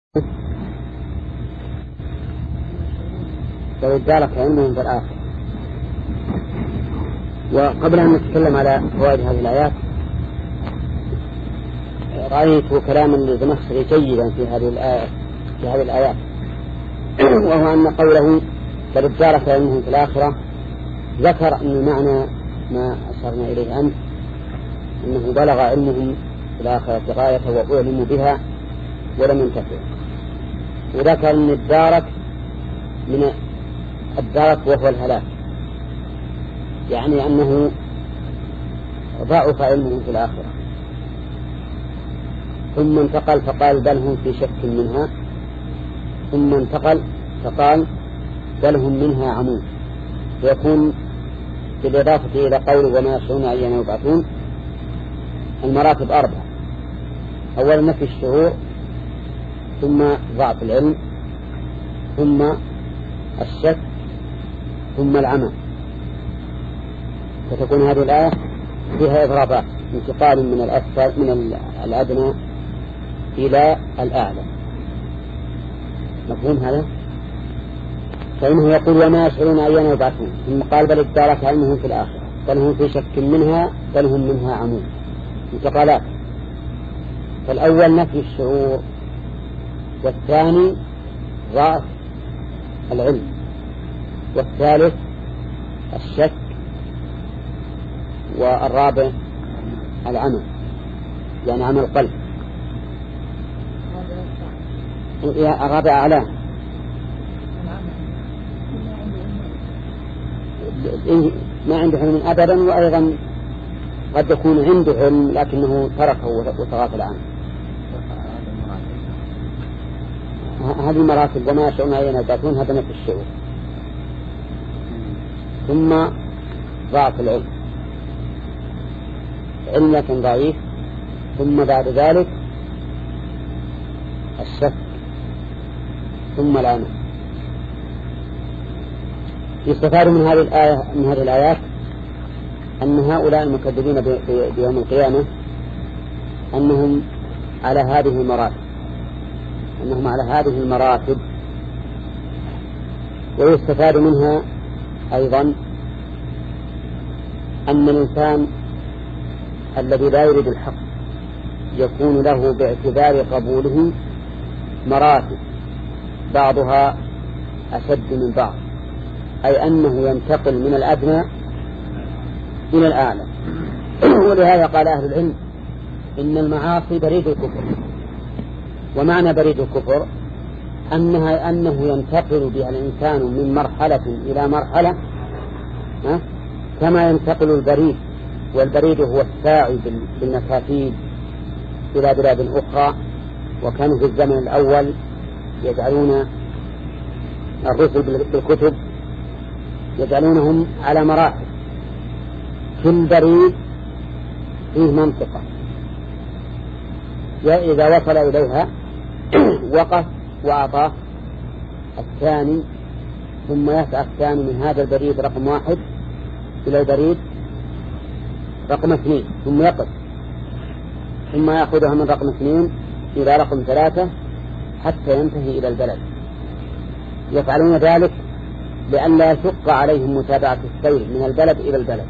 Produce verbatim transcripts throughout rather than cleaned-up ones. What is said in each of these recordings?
لو ادارك علمهم في الآخر. وقبل أن نتكلم على فوائد هذه الآيات رأيت كلاما للزمخشري جيدا في هذه الآيات في هذه الآيات وهو أن قوله بل ادارك علمهم في الآخرة ذكر أن معنى ما أشرنا إليه أنت أنه بلغ علمهم في الآخرة غاية وأعلموا بها ولم ينتفعوا، وذكر أن الدارك من الدارك وهو الهلاك، يعني أنه ضعف علمهم في الآخرة. ثم انتقل فقال بل هم في شك منها، ثم انتقل فقال بل هم منها عمون، ويكون بالإضافة إلى قول وما يشعرون أيام يبعثون المراتب أربعة: أولا نفي الشعور، ثم ضعف العلم، ثم الشك، ثم العمى. فتكون هذه الآية فيها إضرابات، انتقال من الأسفل من الأدنى إلى الأعلى. مفهوم هذا؟ فإنه يقول وما يشعرون أيام يبعثون، ثم قال بل ادارك علمهم في الآخرة، بل هم في شك منها، بل هم منها عمون. انتقالات. فالأول نفي الشعور، والثاني ضعف العلم، والثالث الشك، والرابع العمى، يعني عمى القلب. الرابع أعلاه ما عنده علم أبدا، وأيضا قد يكون عنده علم لكنه تركه وتغافل عنه. هذه مراتب وما يشعرون أيام يبعثون، هذا نفي الشعور، ثم ضعف العلم، علم لكن ضعيف، ثم بعد ذلك الشك، ثم العمى. يستفاد من هذه الآية من هذه الآيات أن هؤلاء المكذبين بيوم القيامة أنهم على هذه المراتب أنهم على هذه المراتب ويستفاد منها أيضا أن الإنسان الذي لا يريد الحق يكون له باعتبار قبوله مراتب، بعضها أشد من بعض، أي أنه ينتقل من الأدنى إلى الأعلى. ولهذا قال أهل العلم إن المعاصي بريد الكفر، ومعنى بريد الكفر أنها أنه ينتقل بها الإنسان من مرحلة إلى مرحلة كما ينتقل البريد، والبريد هو الساعي بالمكاتيب إلى بلاد أخرى. وكانوا في الزمن الأول يجعلون الرسل بالكتب يجعلونهم على مراحل، كل بريد فيه منطقة إذا وصل إليها وقف وأعطاه الثاني، ثم يسعى الثاني من هذا البريد رقم واحد إلى البريد رقم اثنين، ثم يقف، ثم يأخذها من رقم اثنين إلى رقم ثلاثة حتى ينتهي إلى البلد. يفعلون ذلك لئلا يشق عليهم متابعة السير من البلد إلى البلد،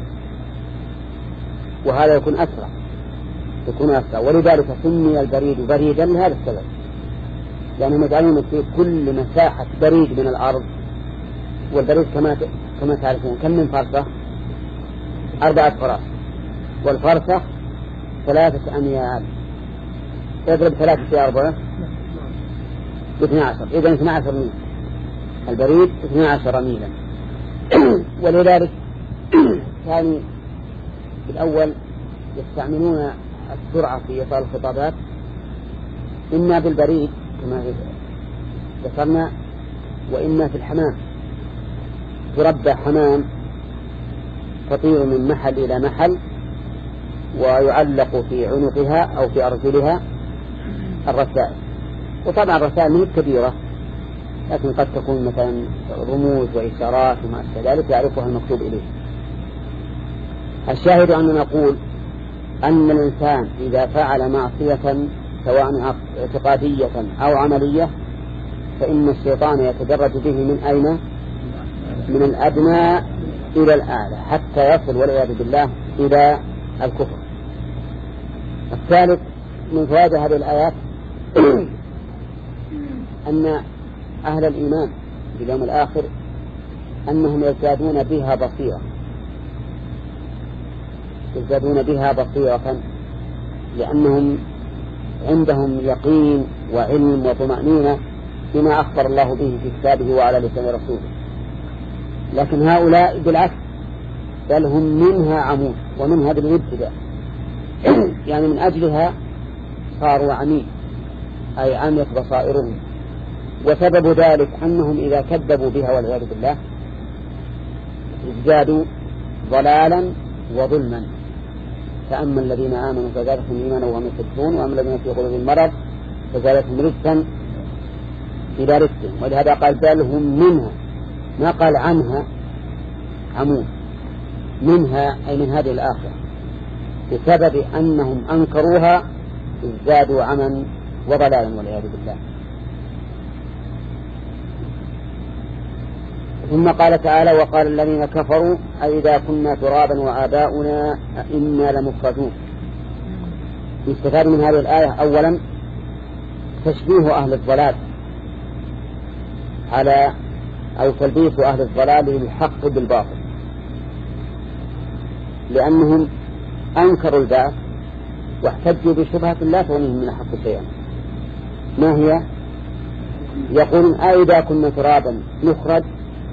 وهذا يكون أسرع يكون أسرع ولذلك سمي البريد بريدا لهذا السبب، لأنهم يجعلون في كل مساحة بريد من الأرض. والبريد كما كما تعرفون كم من فرسخ؟ أربعة فرس، والفرسخ ثلاثة أميال، يضرب ثلاثة في أربعة اثنى عشر، إذن اثنى عشر ميل، البريد اثنى عشر ميلا. ولذلك كانوا في الأول يستعملون السرعة في إيصال الخطابات إما بالبريد كما ذكرنا، وإما في الحمام، تربى حمام تطير من محل إلى محل ويعلق في عنقها أو في أرجلها الرسائل. وطبعا الرسائل من كبيرة، لكن قد تكون مثلا رموز وإشارات وما أشبه ذلك يعرفها المكتوب إليه. الشاهد أن نقول أن الإنسان إذا فعل معصية سواء اعتقادية أو عملية فإن الشيطان يتدرج به من أين؟ من الأدنى إلى الأعلى حتى يصل والعياذ بالله إلى الكفر. الثالث من فوائد هذه الآيات أن أهل الإيمان باليوم الآخر أنهم يزدادون بها بصيرة يزدادون بها بصيرة لأنهم عندهم يقين وعلم وطمأنينة بما أخبر الله به في كتابه وعلى لسان رسوله. لكن هؤلاء بالعكس بل هم منها عمود ومنها بالابتداء يعني من أجلها صاروا عميد أي عميت بصائرهم. وسبب ذلك أنهم إذا كذبوا بها والعياذ بالله ازدادوا ضلالا وظلما. فأما الذين آمنوا فزادتهم إيمانا وهم يستكبرون وأما الذين في قلوبهم مرض فزادتهم رجسا إلى رجسهم. ولهذا قال بل هم منها ما قال عنها عمود منها أي من هذه الآخرة بسبب أنهم أنكروها ازدادوا عما وضلالا والعياذ بالله. ثم قال تعالى وقال الذين كفروا أئذا كنا ترابا وآباؤنا أئنا لمخرجون. يستفاد من هذه الآية أولا تشبيه أهل الضلال على أو تلبيس أهل الضلال للحق بالباطل لأنهم أنكروا البعث واحتجوا بشبهة لا تغنيهم من الحق شيئا. ما هي؟ يقولون أئذا كنا ترابا نخرج.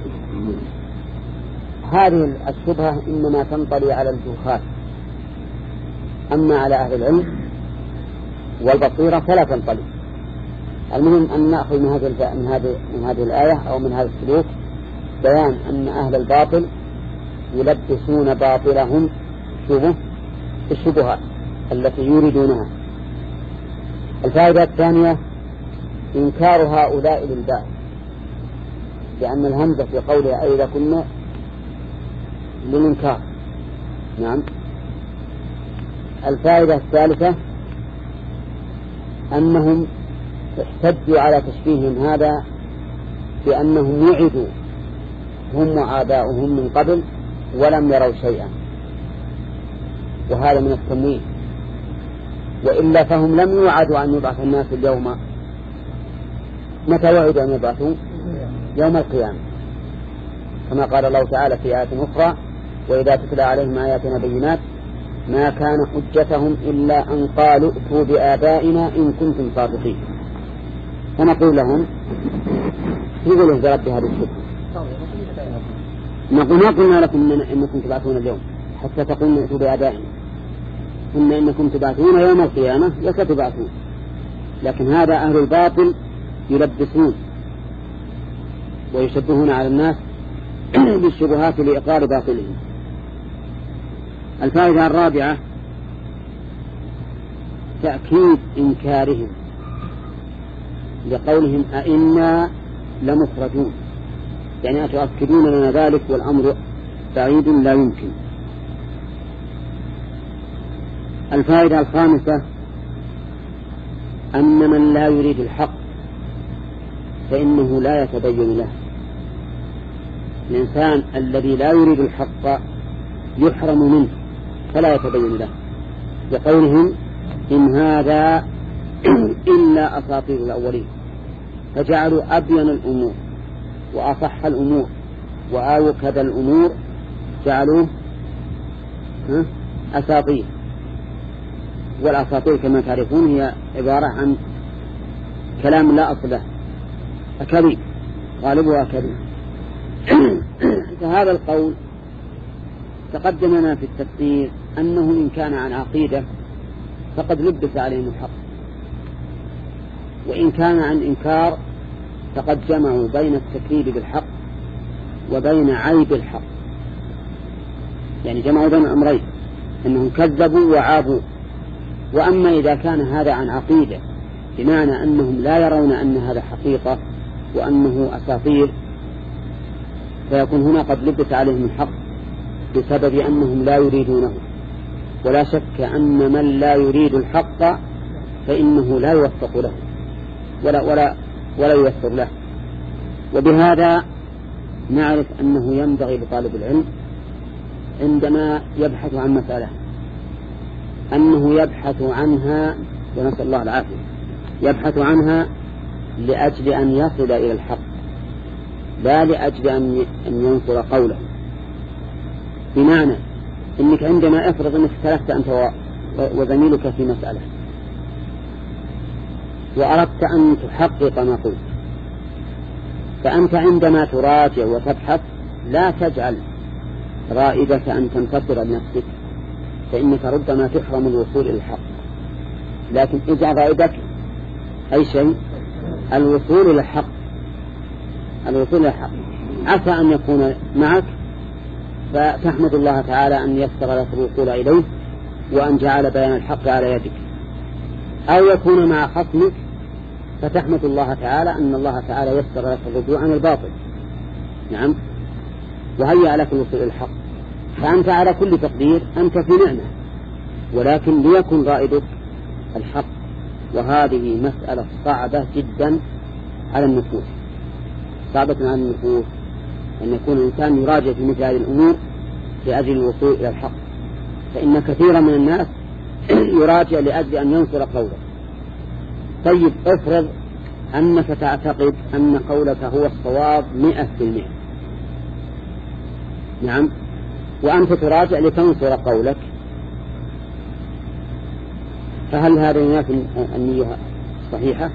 هذه الشبهة إنما تنطلي على الجهال أما على أهل العلم والبصيرة فلا تنطلي. المهم أن نأخذ من هذه من هذه من هذه الآية أو من هذا السلوك بيان أن أهل الباطل يلبسون باطلهم شبه الشبهات التي يريدونها. الفائدة الثانية إنكار هؤلاء للبعث لأن الهمزة في قولها أئذا كنا للإنكار. نعم. الفائدة الثالثة أنهم احتجوا على تشبيههم هذا بأنهم وعدوا هم وآباؤهم من قبل ولم يروا شيئا وهذا من التمويه. وإلا فهم لم يوعدوا أن يبعث الناس اليوم. متى وعدوا أن يبعثوا؟ يوم القيامة كما قال الله تعالى في آية أخرى وإذا تتلى عليهم آياتنا بينات ما كان حجتهم إلا أن قالوا ائتوا بآبائنا إن كنتم صادقين. فنقول لهم يقولوا انزلت بهذه الشبهة نقول ما قلنا لكم إنكم تبعثون اليوم حتى تقولوا ائتوا بآبائنا إن إنكم تبعثون يوم القيامة وستبعثون. لكن هذا أهل الباطل يلبسون ويشبهون على الناس بالشبهات لإقرار باطلهم. الفائدة الرابعة تأكيد إنكارهم لقولهم أئنا لمخرجون يعني أتؤكدون لنا ذلك والأمر بعيد لا يمكن. الفائدة الخامسة أن من لا يريد الحق فإنه لا يتبين له. الإنسان الذي لا يريد الحق يحرم منه فلا يتبين له لقولهم إن هذا إلا أساطير الأولين. فجعلوا أبين الأمور وأصح الأمور وأوكد الأمور جعلوه أساطير. والأساطير كما تعرفون هي عبارة عن كلام لا أصل له أكاذيب غالبها أكاذيب. فهذا القول تقدم لنا في التفسير أنه إن كان عن عقيدة فقد لبس عليهم الحق وإن كان عن إنكار فقد جمعوا بين التكذيب بالحق وبين عيب الحق يعني جمعوا بين الأمرين أنهم كذبوا وعابوا. وأما إذا كان هذا عن عقيدة بمعنى أنهم لا يرون أن هذا حقيقة وأنه أساطير فيكون هنا قد لبس عليهم الحق بسبب أنهم لا يريدونه. ولا شك أن من لا يريد الحق فإنه لا يوفق له ولا, ولا, ولا ييسر له. وبهذا نعرف أنه ينبغي لطالب العلم عندما يبحث عن مسألة أنه يبحث عنها، ونسأل الله العافية، يبحث عنها لأجل أن يصل إلى الحق لا لأجل أن ينصر قوله. بمعنى أنك عندما أفرض أنك اختلفت أنت وزميلك في مسألة وأردت أن تحقق ما قلت، فأنت عندما تراجع وتبحث لا تجعل رائدك أن تنتصر لنفسك، فإنك ربما تحرم الوصول إلى الحق، لكن اجعل رائدك أي شيء الوصول إلى الحق، الوصول إلى الحق عسى أن يكون معك، فتحمد الله تعالى أن يسر لك الوصول إليه وأن جعل بيان الحق على يدك، أو يكون مع خصمك فتحمد الله تعالى أن الله تعالى يسر لك الرجوع عن الباطل. نعم، وهيأ لك الوصول إلى الحق، فأنت على كل تقدير أنت في نعمة، ولكن ليكن رائدك الحق. وهذه مسألة صعبة جدا على النفوس، صعبة على النفوس أن يكون الإنسان يراجع في مثل هذه الأمور لأجل الوصول إلى الحق، فإن كثيرا من الناس يراجع لأجل أن ينصر قوله. طيب افرض أنك تعتقد أن قولك هو الصواب مئة في المئة، نعم، وأنت تراجع لتنصر قولك، فهل هذا ينافي النية صحيحة؟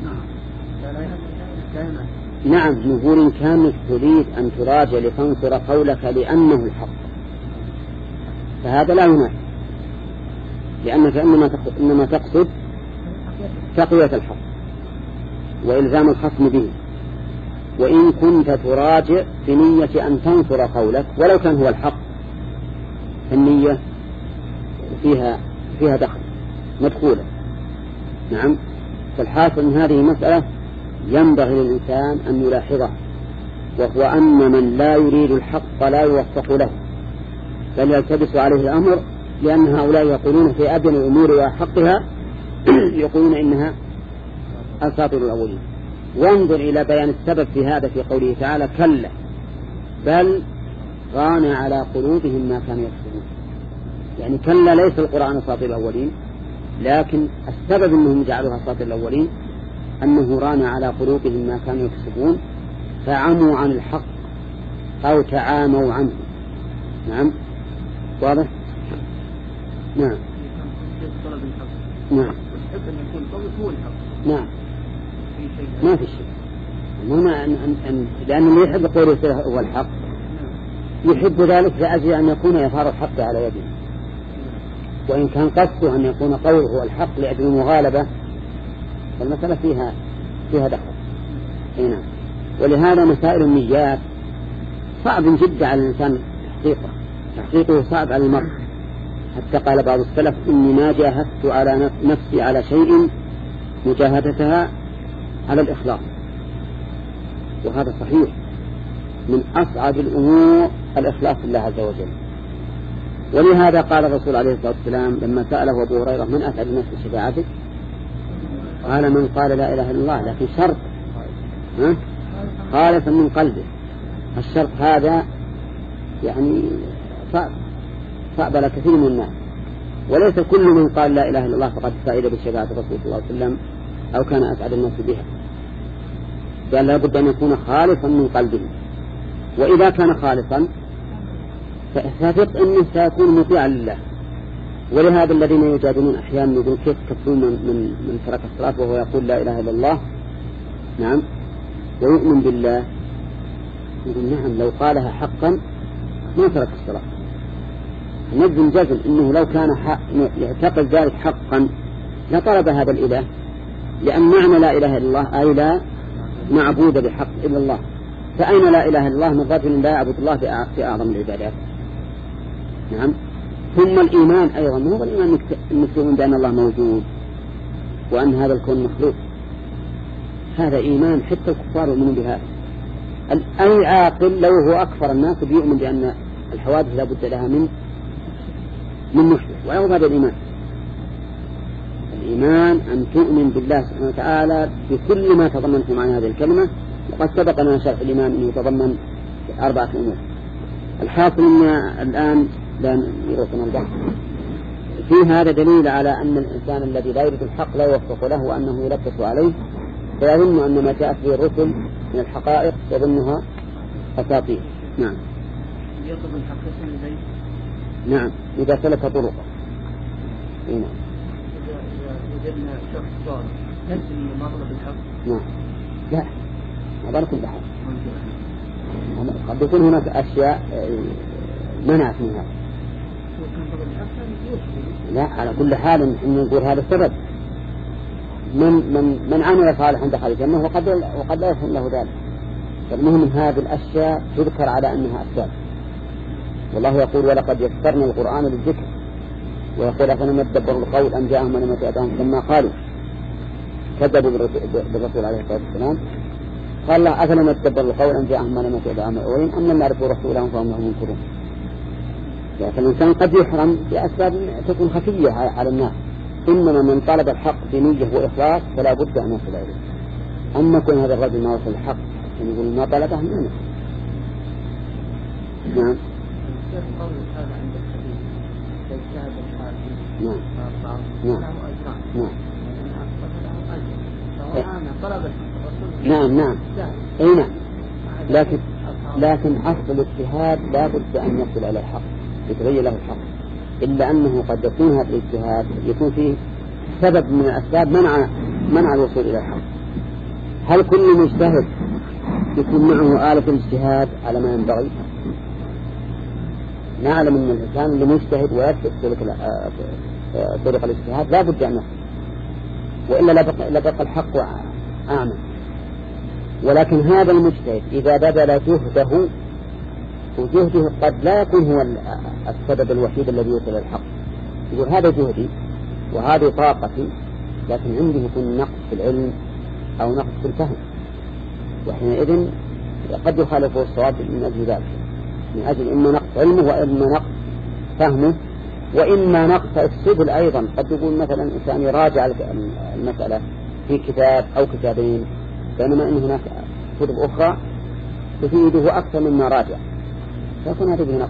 نعم، نقول إن كانت تريد أن تراجع لتنصر قولك لأنه الحق فهذا لا ينافي، لأنك إنما تقصد, إنما تقصد تقوية الحق وإلزام الخصم به. وإن كنت تراجع بنية أن تنصر قولك ولو كان هو الحق فالنية فيها فيها دخل مدخولة. نعم، فالحاصل أن هذه مسألة ينبغي للإنسان أن يلاحظها، وهو أن من لا يريد الحق لا يوفق له، بل يلتبس عليه الأمر، لأن هؤلاء يقولون في أدنى الأمور وحقها يقولون إنها أساطير الأولين. وانظر إلى بيان السبب في هذا في قوله تعالى كلا بل ران على قلوبهم ما كانوا يكسبون. يعني كلا ليس القرآن أساطير الأولين، لكن السبب أنهم جعلوها أساطير الأولين أنه ران على قلوبهم ما كانوا يكسبون، فعموا عن الحق أو تعاموا عنه. نعم، واضح؟ نعم نعم نعم، ما في شيء، ما أن أن لأن اللي يحب قوله هو الحق يحب ذلك لأجل أن يكون يظهر الحق على يده، وإن كان قصده أن يكون قوله هو الحق لأجل المغالبة فالمسألة فيها فيها دخل. هنا ولهذا مسائل النيات صعب جدا على الإنسان تحقيقه، تحقيقه صعب على المرء، حتى قال بعض السلف إني ما جاهدت على نفسي على شيء مجاهدتها على الإخلاص، وهذا صحيح، من أصعب الأمور الإخلاص لله عز وجل. ولهذا قال الرسول عليه الصلاة والسلام لما سأله أبو هريرة من أسعد الناس بشفاعتك قال من قال لا إله إلا الله، لكن شرط خالصا من قلبه. الشرط هذا يعني صعب صعب على كثير من الناس، وليس كل من قال لا إله إلا الله فقد فائدة بشفاعة الرسول صلى الله عليه وسلم أو كان أسعد الناس بها، بل لا بد أن يكون خالصا من قلبه. وإذا كان خالصا فثق أنه سيكون مطيعا لله. ولهذا الذين يجادلون أحيانا يقول كيف تكون من, من, من ترك الصلاة وهو يقول لا إله إلا الله، نعم، ويؤمن بالله، يقول نعم لو قالها حقا ما ترك الصلاة. نجزم جزم إنه لو كان يعتقد ذلك حقا لطلب هذا الإله، لأن معنى لا إله إلا الله أي لا معبود بحق إلا الله، فأين لا إله إلا الله من رجل لا يعبد الله في أعظم العبادات. نعم، ثم الإيمان أيضا مو هو الإيمان أنك تؤمن بأن الله موجود وأن هذا الكون مخلوق، هذا إيمان حتى الكفار يؤمنون بهذا. أي عاقل لو هو أكثر الناس بيؤمن بأن الحوادث لا بد لها من من محدث، ويعود هذا الإيمان. الإيمان أن تؤمن بالله سبحانه وتعالى بكل ما تضمنته معنى هذه الكلمة. وقد سبق لنا شرح الإيمان أنه يتضمن أربعة أمور. الحاصل أن الآن لا يرسل البحث في هذا دليل على أن الإنسان الذي لا يريد الحق لا يوفق له وأنه يلبس عليه، فيظن أن ما جاءت به الرسل من الحقائق يظنها أساطير. نعم. يطلب الحق يصل إليه. نعم إذا سلك طرقه. نعم. إذا وجدنا شخص صالح نلزم ما طلب الحق. نعم. لا هذا كل حال. قد يكون هناك أشياء منعت من هذا. لا على كل حال نقول هذا السبب. من من من عمل صالحا دخل الجنة وقد وقد لا يكون له ذلك. فالمهم هذه الأشياء تذكر على أنها أسباب. والله يقول ولقد يسرنا القرآن للذكر، ويقول أفلم يدبروا القول أم جاءهم من يتأتهم لما قالوا كذبوا بالرسول عليه الصلاة والسلام. قال الله أفلم يدبروا القول أم جاءهم من يتأتهم الأولين أم لم يعرفوا رسولهم فهم لهم منكرون. فالإنسان قد يحرم بأسباب تكون خفية على الناس، إنما من طلب الحق بنية وإخلاص فلا بد أن يصل إليه. أما كون هذا الرجل ما وصل الحق يقول ما طلبه منه. نعم. نعم. نعم. نعم نعم أي نعم. لكن لكن أصل الاجتهاد لا بد أن يصل إلى الحق يتبين له الحق، إلا أنه قد يكون هذا الاجتهاد يكون فيه سبب من الأسباب منع منع الوصول إلى الحق. هل كل مجتهد يكون معه آلة الاجتهاد على ما ينبغي؟ نعلم أن الإنسان اللي مجتهد ويسلك طرق الاجتهاد لا بد أن يصل، وإلا لبقى الحق أعمى. ولكن هذا المجتهد إذا بذل جهده وجهده قد لا يكون هو السبب الوحيد الذي يوصل إلى الحق، يقول هذا جهدي وهذه طاقتي، لكن عندي يكون نقص في العلم أو نقص في الفهم، وحينئذ قد يخالفه الصواب من أجل ذلك، من أجل إما نقص علمه وإما نقص فهمه وإما نقص السبل أيضا. قد يقول مثلا إنسان يراجع المسألة في كتاب أو كتابين، بينما إن هناك كتب أخرى تفيده أكثر مما راجع، فيكون هذا به نقص.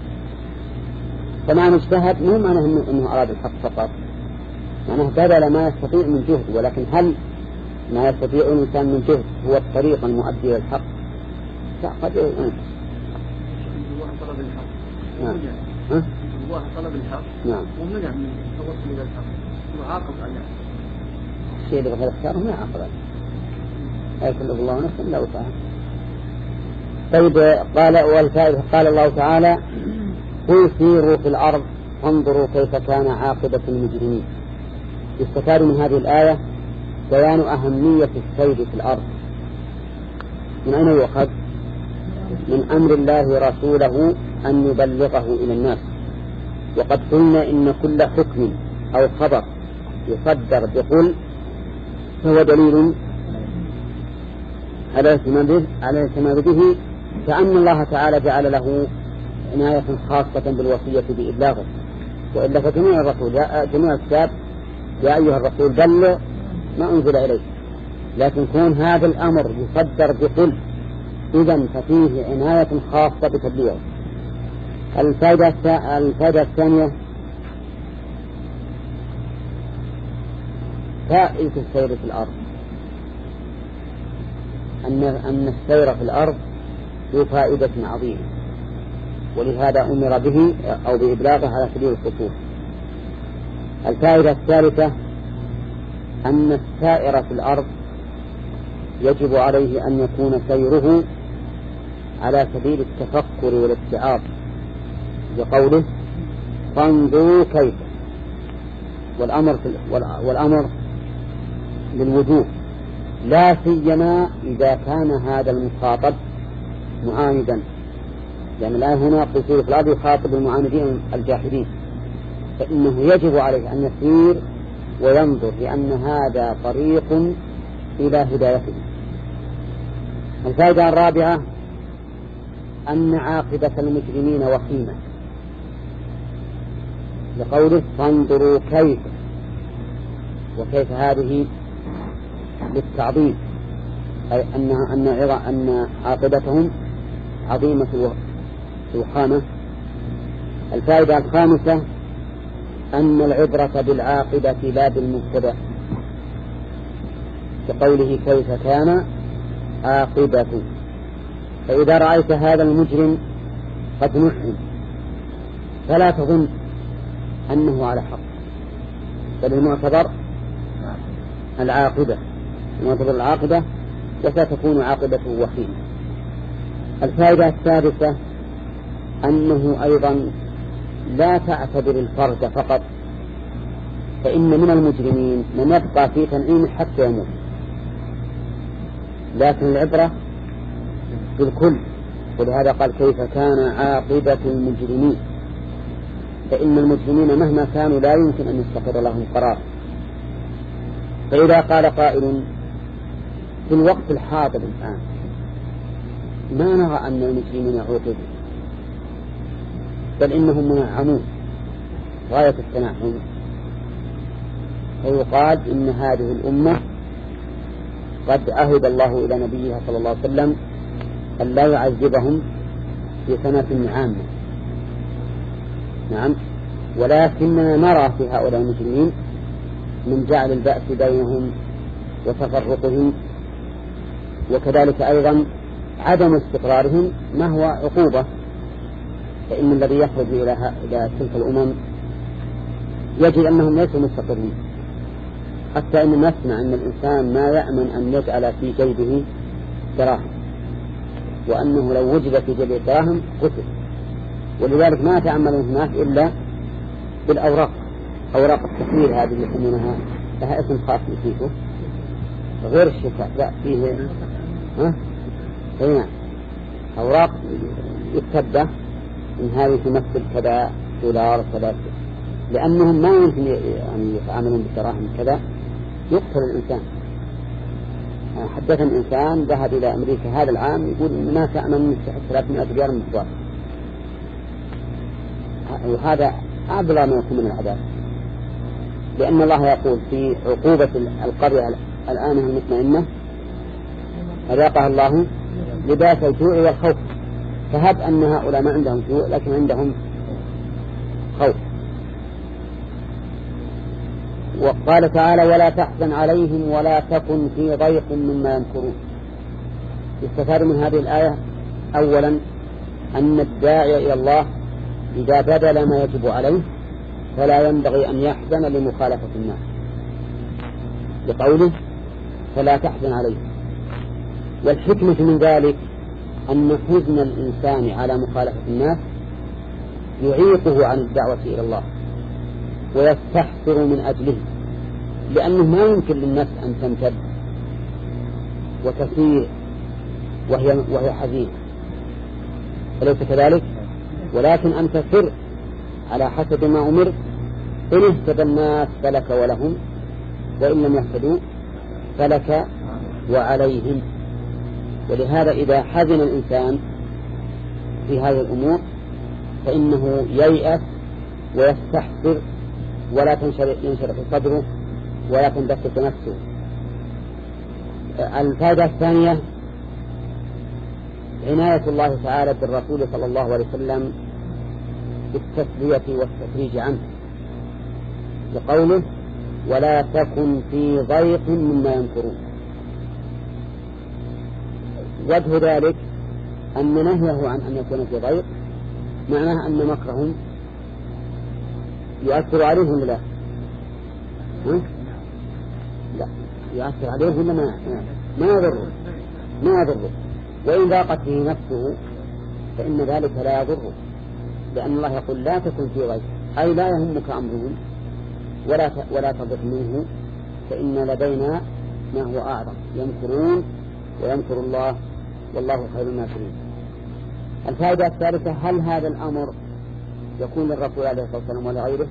فمعنى اجتهد مو معناه إنه, إنه أراد الحق فقط، معناه بذل ما يستطيع من جهد. ولكن هل ما يستطيع الإنسان من جهد هو الطريق المؤدي إلى الحق؟ قد ينقص. طلب الحق. نعم. ها؟ الله طلب الحق. نعم. ومنع من التوصل إلى الحق. وعاقب عليه. الشيء اللي غير اختاره ما عاقب عليه. لا يكلف الله نفسا إلا وسعها. طيب قال والفائدة قال الله تعالى قل سيروا في الأرض فانظروا كيف كان عاقبة المجرمين. يستفاد من هذه الآية بيان أهمية السير في الأرض. من أين يؤخذ؟ من أمر الله رسوله أن يبلغه إلى الناس. وقد قلنا إن كل حكم أو خبر يصدر بقل فهو دليل على الاهتمام به، كأن الله تعالى جعل له عناية خاصة بالوصية بإبلاغه. وإلا فجميع الرسول جميع الكتاب يا أيها الرسول بلغ ما أنزل إليك، لكن كون هذا الأمر يصدر بقل إذن ففيه عناية خاصة بتبليغه. الفائدة الفائدة الثانية فائدة السير في الأرض، أن أن السير في الأرض ذو فائدة عظيمة، ولهذا أمر به أو بإبلاغه على سبيل الخصوص. الفائدة الثالثة أن السائر في الأرض يجب عليه أن يكون سيره على سبيل التفكر والاتعاظ، بقوله فانظروا كيف، والأمر والأمر للوجوب، لا سيما إذا كان هذا المخاطب معاندا، لأن الآن هنا قصور في الأرض يخاطب المعاندين الجاحدين، فإنه يجب عليه أن يسير وينظر، لأن هذا طريق إلى هدايته. الفائدة الرابعة أن عاقبة المجرمين وخيمة، لقوله فانظروا كيف، وكيف هذه للتعظيم، أي أن أن أن عاقبتهم عظيمة الوخامة. الفائدة الخامسة أن العبرة بالعاقبة لا بالمبتدأ، كقوله كيف كان عاقبة. فإذا رأيت هذا المجرم قد نعم فلا تظن أنه على حق، بل المعتبر العاقبة، المعتبر العاقبة وستكون عاقبته وخيمة. الفائدة الثالثة أنه أيضا لا تعتبر الفرد فقط، فإن من المجرمين من يبقى في تنعيم حتى يموت، لكن العبرة بالكل. ولهذا قال كيف كان عاقبة المجرمين، فإن المجرمين مهما كانوا لا يمكن أن يستقر لهم قرار. فإذا قال قائل في الوقت الحاضر الآن ما نرى أن المجرمين عوقبوا، بل إنهم منعمون غاية التنعم، فيقال إن هذه الأمة قد عهد الله إلى نبيها صلى الله عليه وسلم أن لا يعذبهم في سنة عامة. نعم، ولكننا نرى في هؤلاء المجرمين من جعل البأس بينهم وتفرقهم، وكذلك أيضا عدم استقرارهم ما هو عقوبة. فإن الذي يخرج إلى إلى تلك الأمم يجد أنهم ليسوا مستقرين، حتى أن نسمع أن الإنسان ما يأمن أن يجعل في جيبه دراهم، وأنه لو وجد في جيبه دراهم قتل. ولذلك ما تعمل هناك إلا بالأوراق، أوراق التحويل هذه اللي يسمونها لها اسم خاص نسيته غير الشفاء، لا فيه ها هنا أوراق يكتب إن هذه تمثل كذا دولار كذا، لأنهم ما يمكن يعني يتعاملون بالدراهم كذا يقتل الإنسان. حدث الإنسان ذهب إلى أمريكا هذا العام يقول إن ما تأمن من ثلاثمائة ريال مقدار، وهذا أعظم ما يكون من العذاب، لأن الله يقول في عقوبة القرية الآن المطمئنة أذاقها الله لباس الجوع والخوف. فهب أن هؤلاء ما عندهم جوع لكن عندهم خوف. وقال تعالى ولا تحزن عليهم ولا تكن في ضيق مما يمكرون. يستفاد من هذه الآية أولا أن الداعي إلى الله إذا بذل ما يجب عليه فلا ينبغي أن يحزن لمخالفة الناس، لقوله فلا تحزن عليهم. والحكمة من ذلك أن حزن الإنسان على مخالفة الناس يعيقه عن الدعوة إلى الله ويستحسر من أجله، لأنه ما يمكن للنفس أن تمتد وتسير وهي, وهي حزينة، أليس كذلك؟ ولكن أن تسر على حسب ما أمر، إن اهتدى الناس فلك ولهم، وإن لم يهتدوا فلك وعليهم. ولهذا إذا حزن الإنسان في هذه الأمور فإنه ييأس ويستحسر ولا ينشرح صدره ولا تنبسط نفسه. الفائدة الثانية عناية الله تعالى بالرسول صلى الله عليه وسلم بالتسلية والتفريج عنه، لقوله ولا تكن في ضيق مما يمكرون. وجه ذلك أن نهيه عن أن يكون في ضيق معناه أن مكرهم يؤثر عليهم لا لا يؤثر عليهم ولا ما ما يضره ما يضره وإن ضاقت به نفسه فإن ذلك لا يضره، لأن الله يقول لا تكن في ضيق، أي لا يهمك أمرهم ولا ولا تضق منه، فإن لدينا ما هو أعظم. يمكرون ويمكر الله والله خير الماكرين. الفائدة الثالثة هل هذا الأمر يكون للرسول عليه الصلاة والسلام ولغيره؟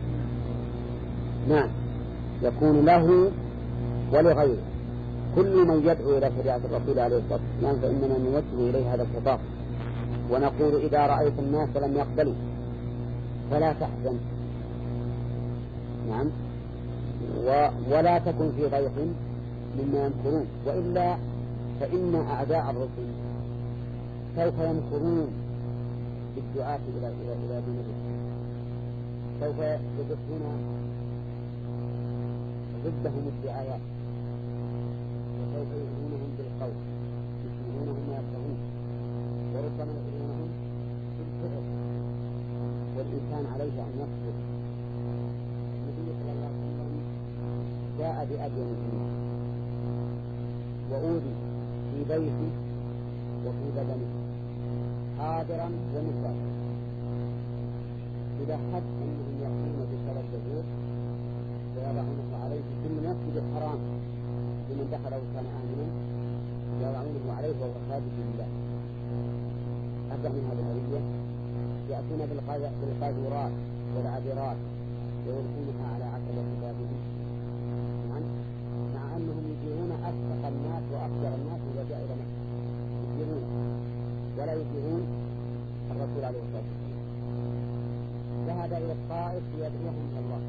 نعم، يكون له ولغيره. كل من يدعو إلى شريعة الرسول عليه الصلاة والسلام فإننا نوجه إليه هذا الخطاب ونقول إذا رأيت الناس لم يقبلوا فلا تحزن. نعم، و... ولا تكن في ضيق مما يمكرون، وإلا فإن أعداء الرسل سوف يمكرون بالدعاة إلى إلى إلى دين الرسل، سوف يدفعون ضدهم الدعايات، وسوف يؤذونهم بالقول، يسمعونهم ويكرهون، وربما يؤذونهم بالفعل، والإنسان عليه أن يصبر. النبي صلى الله عليه وسلم جاء بأبي مسلم وأوذي في بيته وفي بدنه حاضرا ومسافرا، إلى حد أنهم يأتون بشرى الجزور ويضعونه عليه في المسجد الحرام لمن دخله كان آمنا، يضعونه عليه وهو خارج لله. أبدأ من هذه الهوية يأتون بالقاذورات والعذرات ويلقونها على عتبة بابه، مع أنهم يجيرون أسبق الناس وأفجر الناس إذا جاء إلى مكة، يجيرون ولا يجيرون الرسول عليه الصلاة والسلام. ذهب إلى الطائف ليدعوهم إلى الله.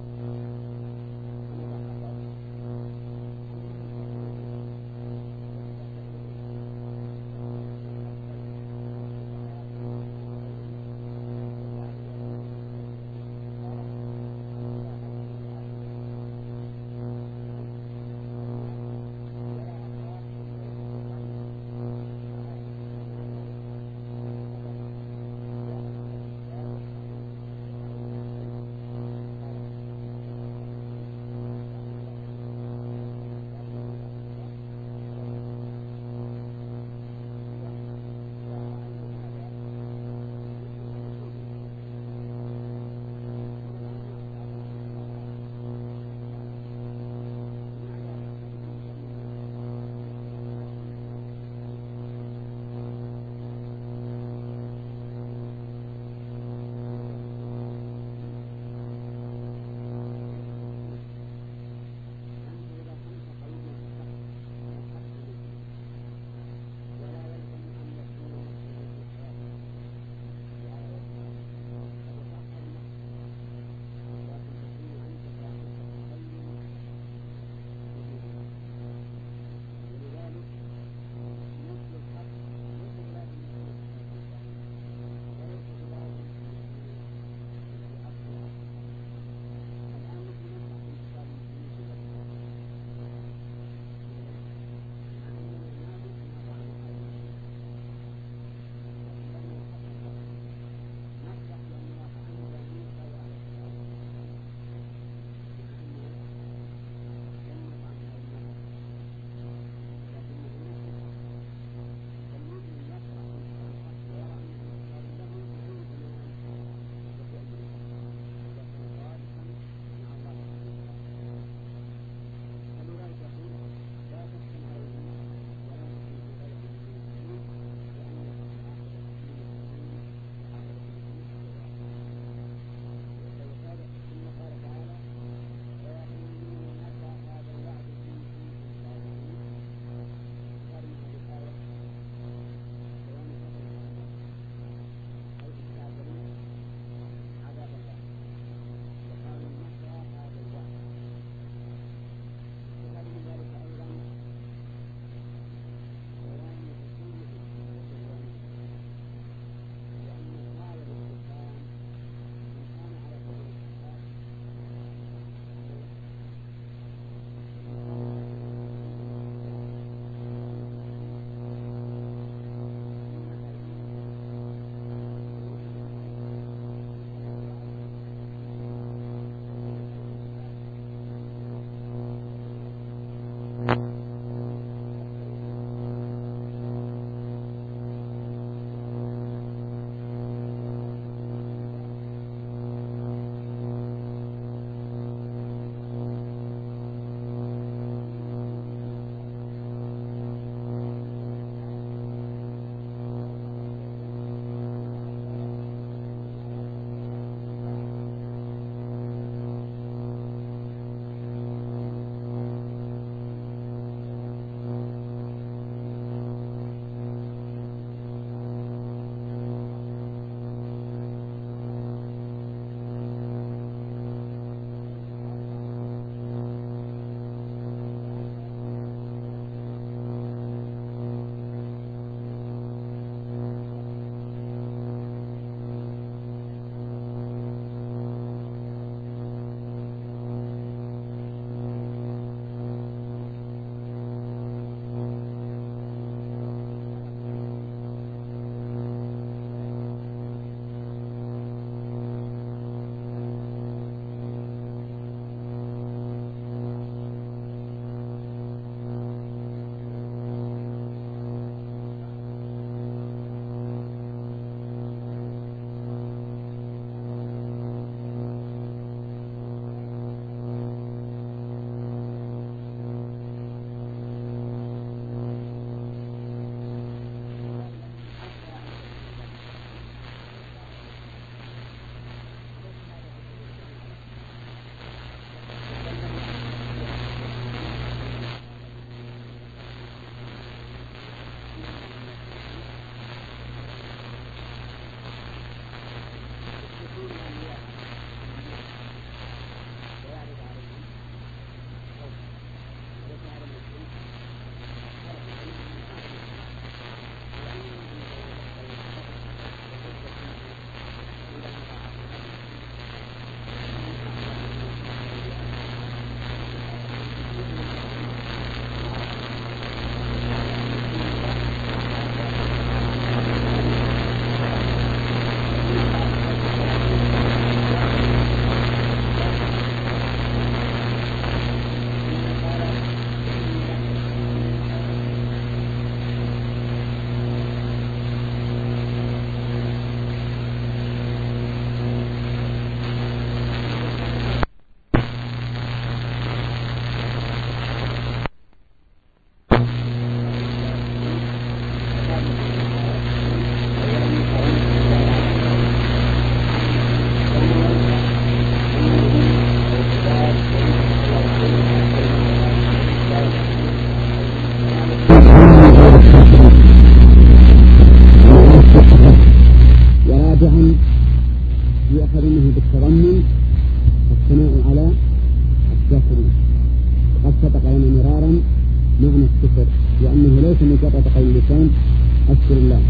ليس مجرد قول اللسان أشكر الله.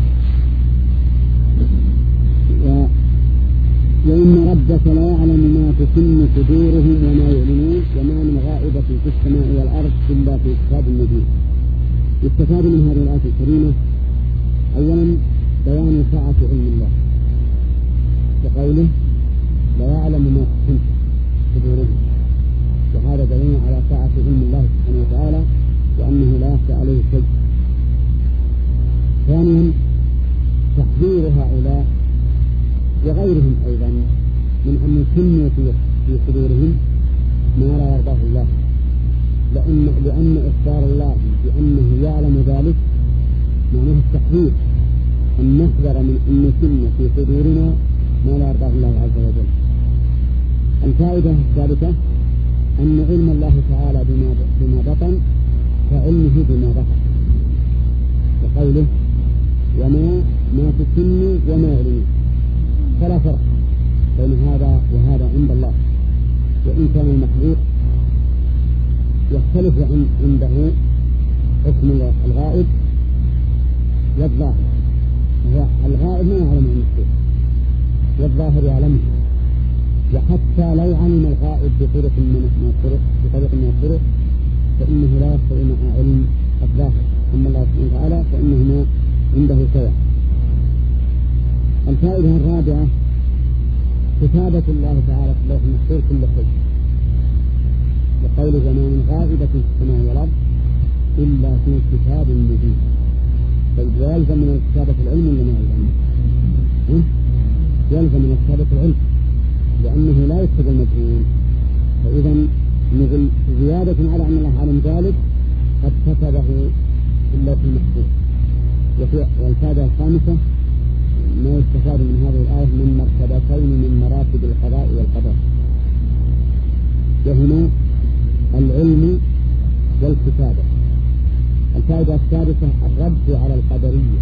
و... وإن ربك لا يعلم ما تكن صدورهم وما يعلنون وما من غائبة في السماء والأرض إلا في كتاب مبين. يستفاد من هذه الآية الكريمة أولا بيان سعة علم الله وقوله لا يعلم ما تكن صدورهم، وهذا دليل على سعة علم الله سبحانه وتعالى وأنه لا يخفى عليه شيء. ثانيا تحذير هؤلاء وغيرهم أيضا من أن يكنوا في صدورهم ما لا يرضاه الله، لأن, لأن إخبار الله بأنه يعلم ذلك معناه التحذير، أن نحذر من أن نكن في صدورنا ما لا يرضاه الله عز وجل. الفائدة الثالثة أن علم الله تعالى بما, بما بطن كعلمه بما ظهر، وقوله وما ما تكن وما يعلنون، فلا فرق بين هذا وهذا عند الله. وإن كان المخلوق يختلف عنده حكم الغائب والظاهر، هو الغائب ما يعلم عن الشيء والظاهر يعلمه، وحتى لو علم الغائب بطرق من الطرق بطريق من الطرق فإنه لا يخفى مع علم الظاهر. أما الله سبحانه وتعالى فإنهما عنده سواء. الفائدة الرابعة كتابة الله تعالى في اللوح المحفوظ كل شيء، وقوله وما من غائبة في السماء والأرض إلا في كتاب مبين. فيلزم من كتابة العلم ولا ما يلزم؟ يلزم من كتابة العلم لأنه لا يكتب المجهول، فإذا نقول زيادة على أن الله علم ذلك قد كتبه في اللوح المحفوظ. والفائدة الخامسة ما يستفاد من هذه الآية من مرتبتين من مراتب القضاء والقدر، وهما العلم والكتابة. الفائدة الثالثة الرد على القدرية،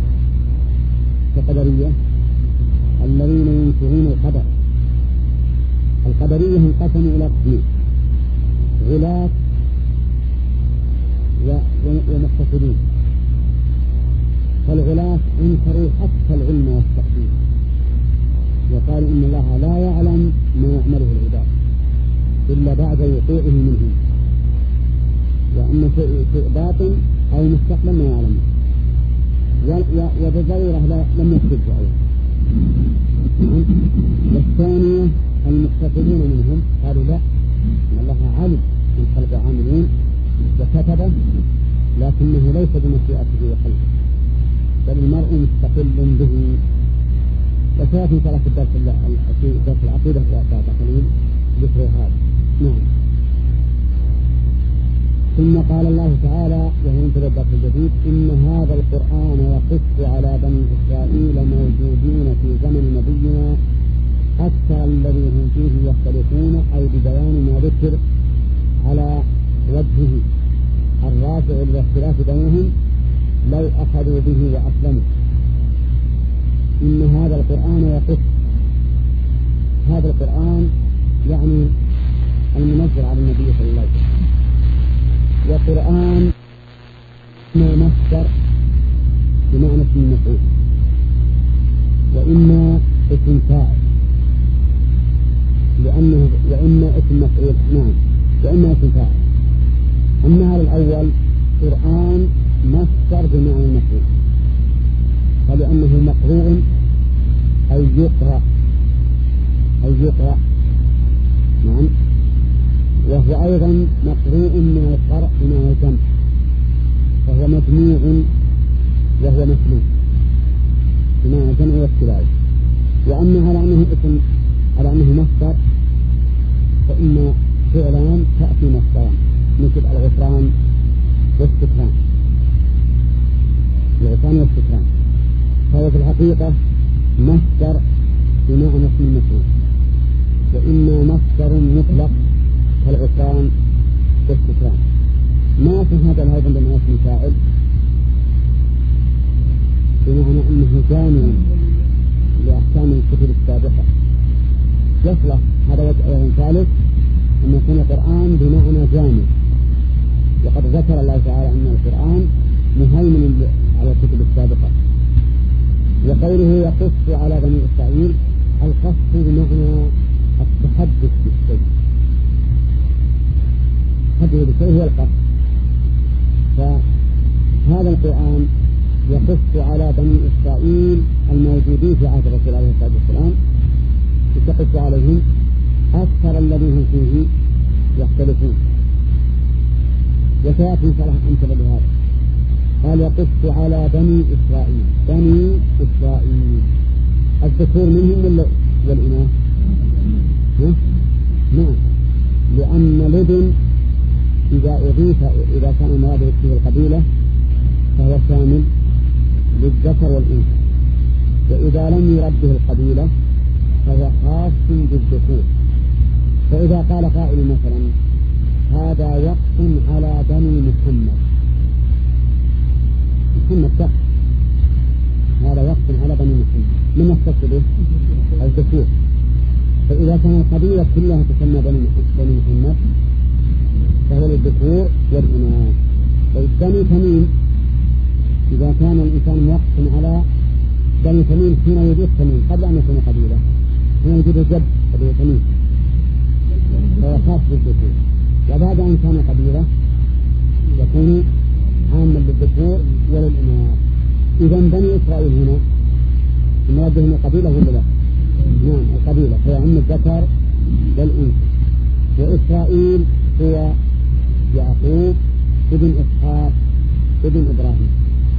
كقدرية الذين ينكرون القدر. القدرية انقسموا إلى قسمين: غلاة ومقتصدين. فالغلاة انكروا حتى العلم والتقدير، وقالوا إن الله لا يعلم ما يعمله العباد إلا بعد وقوعه منهم، وأن شيء باطن أو مستقبل ما يعلمه، وبالضرورة لم يكتبه أيضا. والثانية المقتصدون منهم قالوا لا، إن الله علم من خلق عاملين وكتبه، لكنه ليس بمشيئته وخلقه، بل المرء مستقل به. وسيأتي ترى في الدرس في درس العقيدة بعد قليل ذكر هذا. نعم. ثم قال الله تعالى وهو ينتهي الدرس الجديد: إن هذا القرآن يقص على بني إسرائيل موجودين في زمن نبينا أكثر الذي هم فيه يختلفون، أي ببيان ما ذكر على وجهه الرافع للاختلاف بينهم لو أخذوا به وأسلموا. إن هذا القرآن يقص، هذا القرآن يعني المنزل على النبي صلى الله عليه وسلم. وقرآن ما مصدر بمعنى اسم المفعول، وإما اسم فاعل لأنه، وإما اسم مفعول. نعم، وإما اسم فاعل. أما هذا الأول قرآن مصدر بمعنى المفعول، فلأنه مقروء أو يقرأ أو يقرأ نعم، وهو أيضا مقروء من القرء بمعنى الجمع، فهو مجموع وهو مسلوب بمعنى الجمع والتلاوة. وأما على أنه اسم على أنه مصدر فإن فعلان تأتي مصدران مثل الغفران والستران، الغفران والستران، فهو في الحقيقة مصدر بمعنى اسم المفعول، وإما مصدر مطلق كالغفران والستران. ما في هذا الهيئة بمعنى اسم فاعل بمعنى أنه جامع لأحكام الكتب السابقة. يصلح هذا وجه ثالث أن يكون القرآن بمعنى جامع، وقد ذكر الله تعالى أن القرآن على الكتب السابقة. وقوله يقص على بني إسرائيل، القص بمعنى التحدث بالشيء، التحدث بالشيء هو القص. فهذا القرآن يقص على بني إسرائيل الموجودين في عهد الرسول عليه الصلاة والسلام، يقص عليهم أكثر الذين هم فيه يختلفون. وسيأتي صلاح أمثلة لهذا. قال يقص على بني إسرائيل، بني إسرائيل الذكور منهم والإناث؟ نعم، لأن لدن إذا أضيف إذا كان المراد فيه القبيلة فهو شامل للذكر والأنثى، وإذا لم يرد به القبيلة فهو خاص بالذكور. فإذا قال قائل مثلا هذا وقف على بني محمد، محمد شخص، هذا وقف على بني محمد، من يختص به؟ الذكور. فإذا كان القبيلة كلها تسمى بني محمد فهو للذكور والإناث. بني تميم إذا كان الإنسان موقف على بني تميم حين وجود تميم قبل أن يكون قبيلة، حين وجود الجد قبيلة تميم فهو خاص بالذكور، وبعد أن كان قبيلة يكون عاما للذكور وللإناث. إذا بني إسرائيل هنا المراد بهم القبيلة ولا لا؟ نعم القبيلة، فيعم الذكر والأنثى. وإسرائيل هو يعقوب ابن إسحاق ابن إبراهيم،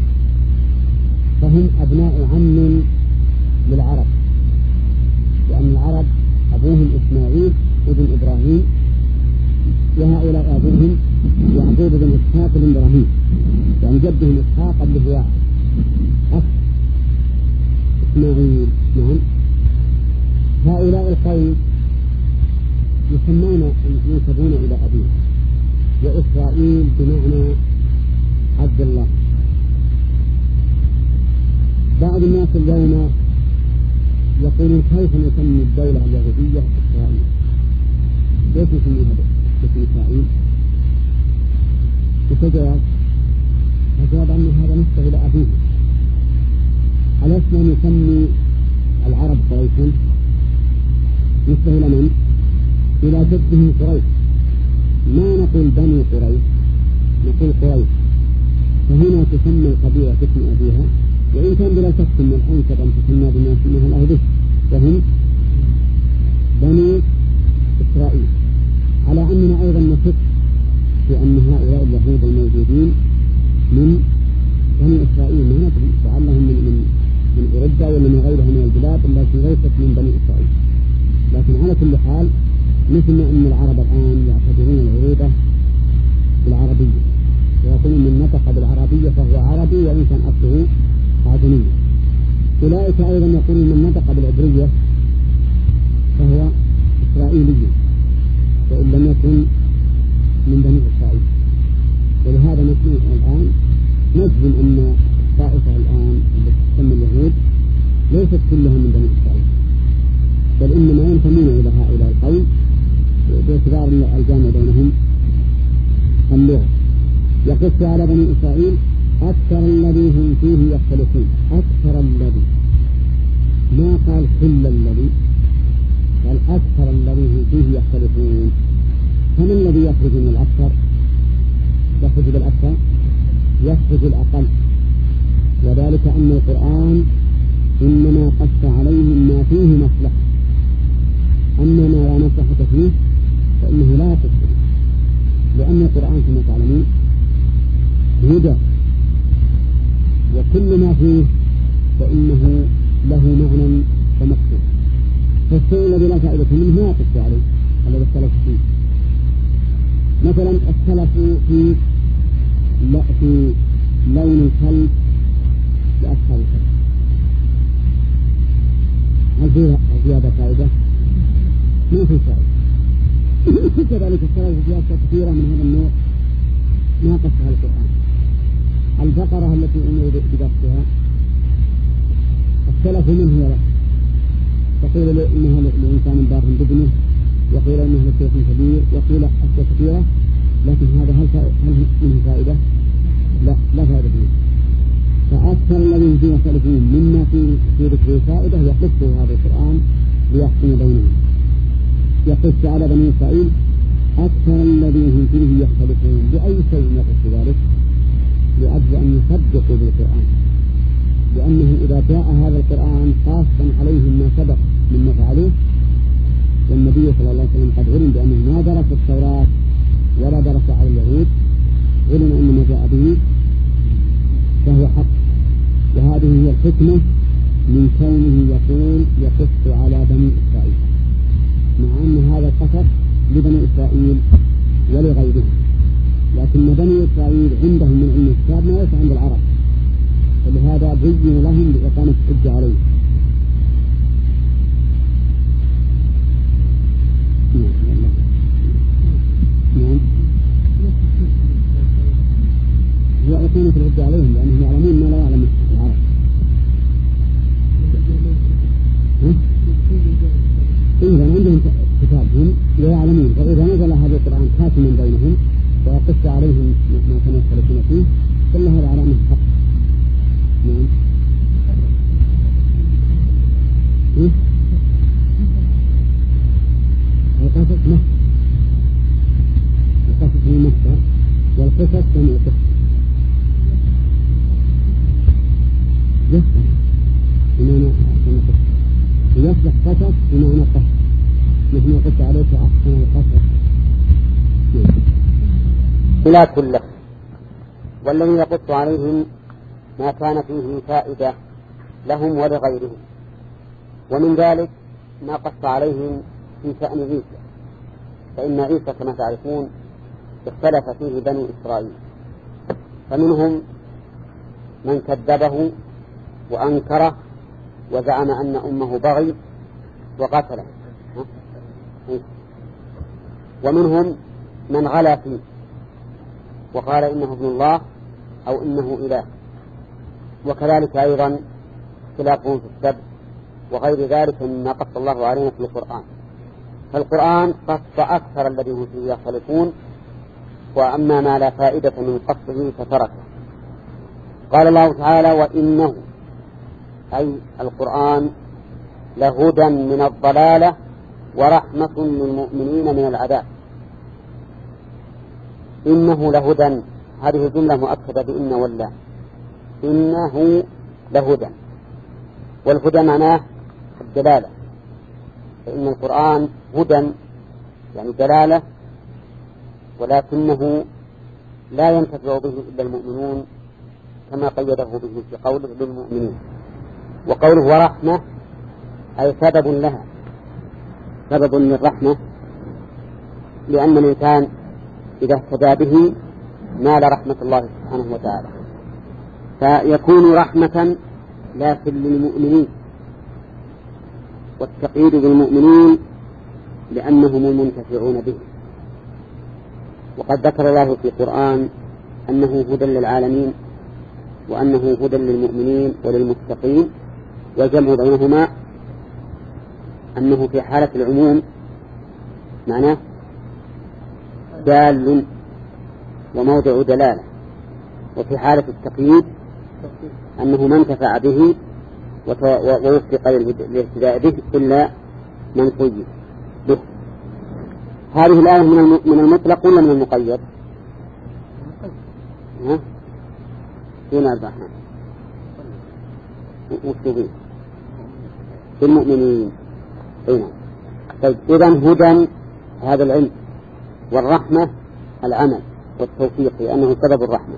فهم أبناء عم للعرب، لأن العرب أبوهم إسماعيل ابن إبراهيم، وهؤلاء أبوهم يعقوب بن إسحاق بن إبراهيم، يعني جدهم إسحاق اللي هو أخ إسماعيل. نعم، هؤلاء القوم يسمون ينسبون إلى أبيه، وإسرائيل بمعنى عبد الله. بعض الناس اليوم يقولون كيف نسمي الدولة اليهودية إسرائيل؟ ليش نسميها باسم إسرائيل؟ وتجاوب فجاب أن هذا نسبة إلى أبيه. ألسنا نسمي العرب قريشا؟ نسبة إلى من؟ إلى جدهم قريش، ما نقول بني قريش، نقول قريش. فهنا تسمى القبيلة باسم أبيها، وإن كان بلا شك من الأنسب أن تسمى بما سماها الله به، وهم بني إسرائيل. على أننا أيضا نشك في أن هؤلاء اليهود الموجودين من بني إسرائيل، ما ندري لعلهم من من من أوروبا ولا من غيرها من البلاد التي ليست من بني إسرائيل. لكن على كل حال مثل أن العرب الآن يعتبرون العروبة بالعربية، ويقولون من نطق بالعربية فهو عربي وإن كان أصله عجمي. أولئك أيضا يقولون من نطق بالعبرية فهو إسرائيلي وإن لم يكن من بني إسرائيل. ولهذا نحن الآن نجزم أن الطائفة الآن التي تسمى اليهود ليست كلها من بني إسرائيل، بل إنما ينتمون إلى هؤلاء القوم باعتبار الجامع بينهم اللغة. يقص على بني إسرائيل أكثر الذي هم فيه يختلفون، أكثر الذي، ما قال كل الذي، قال أكثر الذي هم فيه يختلفون. فمن الذي يخرج من الأكثر؟ يخرج بالأكثر، يخرج الأقل، وذلك أن القرآن إنما قص عليهم ما فيه مصلحة، أما ما لا مصلحة فيه فإنه لا يقص، لأن القرآن كما تعلمون هدى، وكل ما فيه فإنه له معنى ومقصود. فالشيء الذي لا فائدة منه ما يقص عليه الذي اختلف فيه. مثلا اختلفوا في لا في لون الكلب لأصحاب الكلب، هل فيها هذا فائدة؟ ما في فائدة. كذلك اختلفوا في أشياء كثيرة من هذا النوع ما قصها القرآن. البقرة التي أمر بذبحها اختلفوا منه ولا، يقول إنها لإنسان بار بابنه، يقول إنها لشيخ كبير، يقول أشياء كثيرة، لكن هذا هل هل منه فائدة؟ لا، لا فائدة منه. أكثر الذين فيه يختلفون مما في في ذكر فائدة يقصه هذا القرآن ليحكم بينهم. يقص على بني إسرائيل أكثر الذين فيه يختلفون. بأي شيء يقص ذلك؟ لأجل أن يصدقوا بالقرآن، لأنه إذا جاء هذا القرآن خاصا عليهم ما سبق مما فعلوه، والنبي صلى الله عليه وسلم قد علم بأنه ما درس التوراة ولا درس على اليهود، علم أن ما جاء به فهو حق. وهذه هي الحكمة من كونه يقول يقص على بني إسرائيل، مع أن هذا القصص لبني إسرائيل ولغيرهم، لكن بني إسرائيل عندهم من علم الكتاب ما ليس عند العرب، فلهذا بين لهم لإقامة الحجة عليه. نعم هو إقامة الحجة عليهم لأنهم يعلمون ما لا يعلم العرب. إذا عندهم كتابهم ويعلمون، فإذا نزل هذا القرآن حاكما بينهم ويقص عليهم ما كانوا يختلفون فيه كل هذا على أنه حق. نعم القصص مكة، القصص من مكة والقصص جمع قصة. يصلح بمعنى أحسن قصة، ويصلح قصص بمعنى قصة، مثل ما قلت عليك أحسن القصص. إلى كله، والذي يقص عليهم ما كان فيه فائدة لهم ولغيرهم. ومن ذلك ما قص عليهم في شأن عيسى، فإن عيسى كما تعرفون اختلف فيه بني إسرائيل، فمنهم من كذبه وأنكره وزعم أن أمه بغي وقتله، ومنهم من غلا فيه وقال إنه ابن الله أو إنه إله، وكذلك أيضا اختلافهم في السبت وغير ذلك مما قص الله علينا في القرآن. فالقرآن قص أكثر الذي هم فيه يختلفون، وأما ما لا فائدة من قصه فتركه. قال الله تعالى: وإنه أي القرآن لهدى من الضلالة ورحمة للمؤمنين من العذاب. إنه لهدى، هذه الجملة مؤكدة بإن ولا، إنه لهدى، والهدى معناه الدلالة، فإن القرآن هدى يعني دلالة، ولكنه لا ينتفع به إلا المؤمنون كما قيده به في قوله للمؤمنين. وقوله ورحمة أي سبب لها، سبب للرحمة، لأن الإنسان إذا اهتدى به نال رحمة الله سبحانه وتعالى، فيكون رحمة لكن للمؤمنين، والتقييد بالمؤمنين لأنهم المنتفعون به. وقد ذكر الله في القرآن أنه هدى للعالمين وأنه هدى للمؤمنين وللمتقين، والجمع بينهما أنه في حالة العموم معناه دال وموضع دلالة، وفي حالة التقييد أنه من انتفع به ووفق للاهتداء به إلا من قيد به. هذه الآية من المطلق ولا من المقيد؟ ها؟ فين الرحمن وكتبين في المؤمنين هنا. طيب إذن هدى هذا العلم، والرحمة العمل والتوفيق لأنه سبب الرحمة.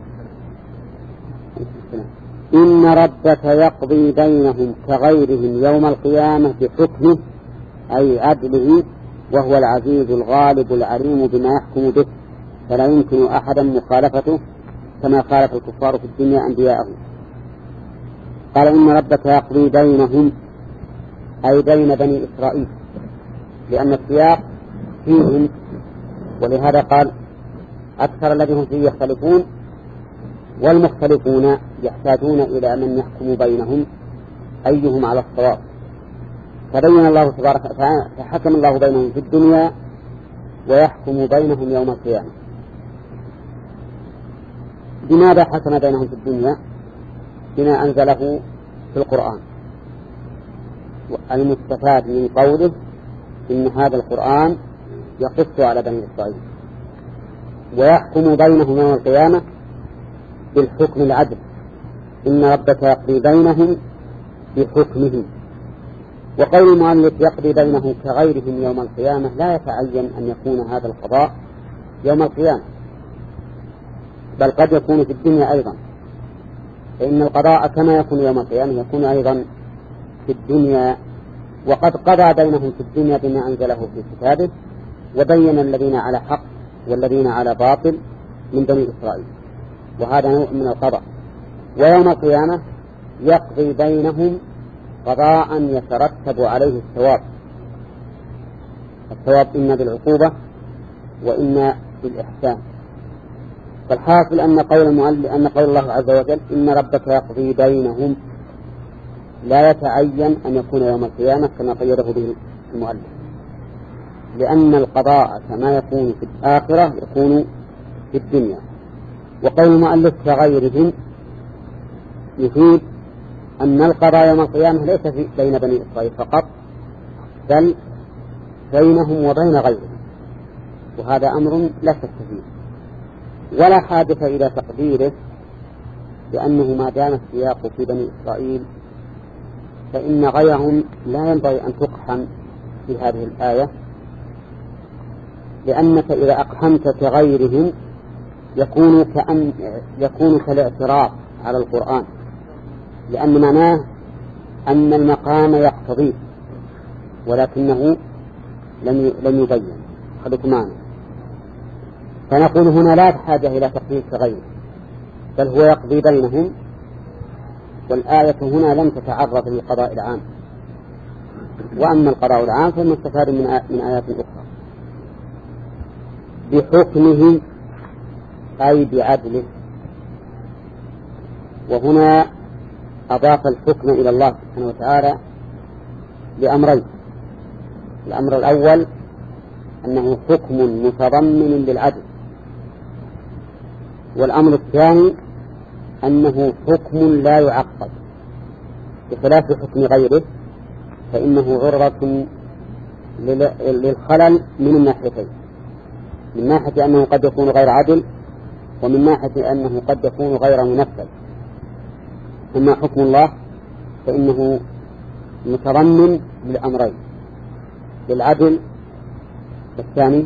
إن ربك يقضي بينهم كغيرهم يوم القيامة بحكمه أي عدله، وهو العزيز الغالب العليم بما يحكم به، فلا يمكن أحدا مخالفته كما خالف الكفار في الدنيا أنبياءهم. قال إن ربك يقضي بينهم أي بين بني إسرائيل، لأن السياق فيهم، ولهذا قال أكثر الذين فيه يختلفون، والمختلفون يحتاجون إلى من يحكم بينهم أيهم على الصواب. فبين الله تبارك وتعالى، فحكم الله بينهم في الدنيا ويحكم بينهم يوم القيامة. بماذا حكم بينهم في الدنيا؟ بما أنزله في القرآن. المستفاد من قوله إن هذا القرآن يقص على بني إسرائيل ويحكم بينهم يوم القيامة بالحكم العدل، إن ربك يقضي بينهم بحكمهم. وقول المؤلف يقضي بينهم كغيرهم يوم القيامة لا يتعين أن يكون هذا القضاء يوم القيامة، بل قد يكون في الدنيا أيضا، فإن القضاء كما يكون يوم القيامة يكون أيضا في الدنيا. وقد قضى بينهم في الدنيا بما أنزله في كتابه وبين الذين على حق والذين على باطل من بني إسرائيل، وهذا نوع من القضاء. ويوم القيامة يقضي بينهم قضاء يترتب عليه الثواب، الثواب إما بالعقوبة وإما بالإحسان. فالحاصل أن قول المؤلف أن قول الله عز وجل إن ربك يقضي بينهم لا يتعين أن يكون يوم القيامة كما قيده به المؤلف، لأن القضاء كما يكون في الآخرة يكون في الدنيا. وقول المؤلف كغيرهم يفيد أن القضاء يوم القيامة ليس في بين بني إسرائيل فقط، بل بينهم وبين غيرهم، وهذا أمر لا شك فيه ولا حادث إلى تقديره، لأنه ما دام السياق في بني إسرائيل فإن غيرهم لا ينبغي أن تقحم في هذه الآية، لأنك إذا أقحمت كغيرهم يكون كأن يكون كالاعتراض على القرآن، لأن معناه أن المقام يقتضيه ولكنه لم لم يبين. خذكم معنا، فنقول هنا لا حاجة إلى تقدير كغيره، بل هو يقضي بينهم، والآية هنا لم تتعرض للقضاء العام. وأما القضاء العام فالمستفاد من من آيات أخرى. بحكمه أي بعدله، وهنا أضاف الحكم إلى الله سبحانه وتعالى لأمرين. الأمر الأول أنه حكم متضمن للعدل، والأمر الثاني أنه حكم لا يعقد، بخلاف حكم غيره فإنه عرضة للخلل من الناحيتين، من ناحية أنه قد يكون غير عدل، ومن ناحية أنه قد يكون غير منفذ. أما حكم الله فإنه متضمن للأمرين، للعدل، والثاني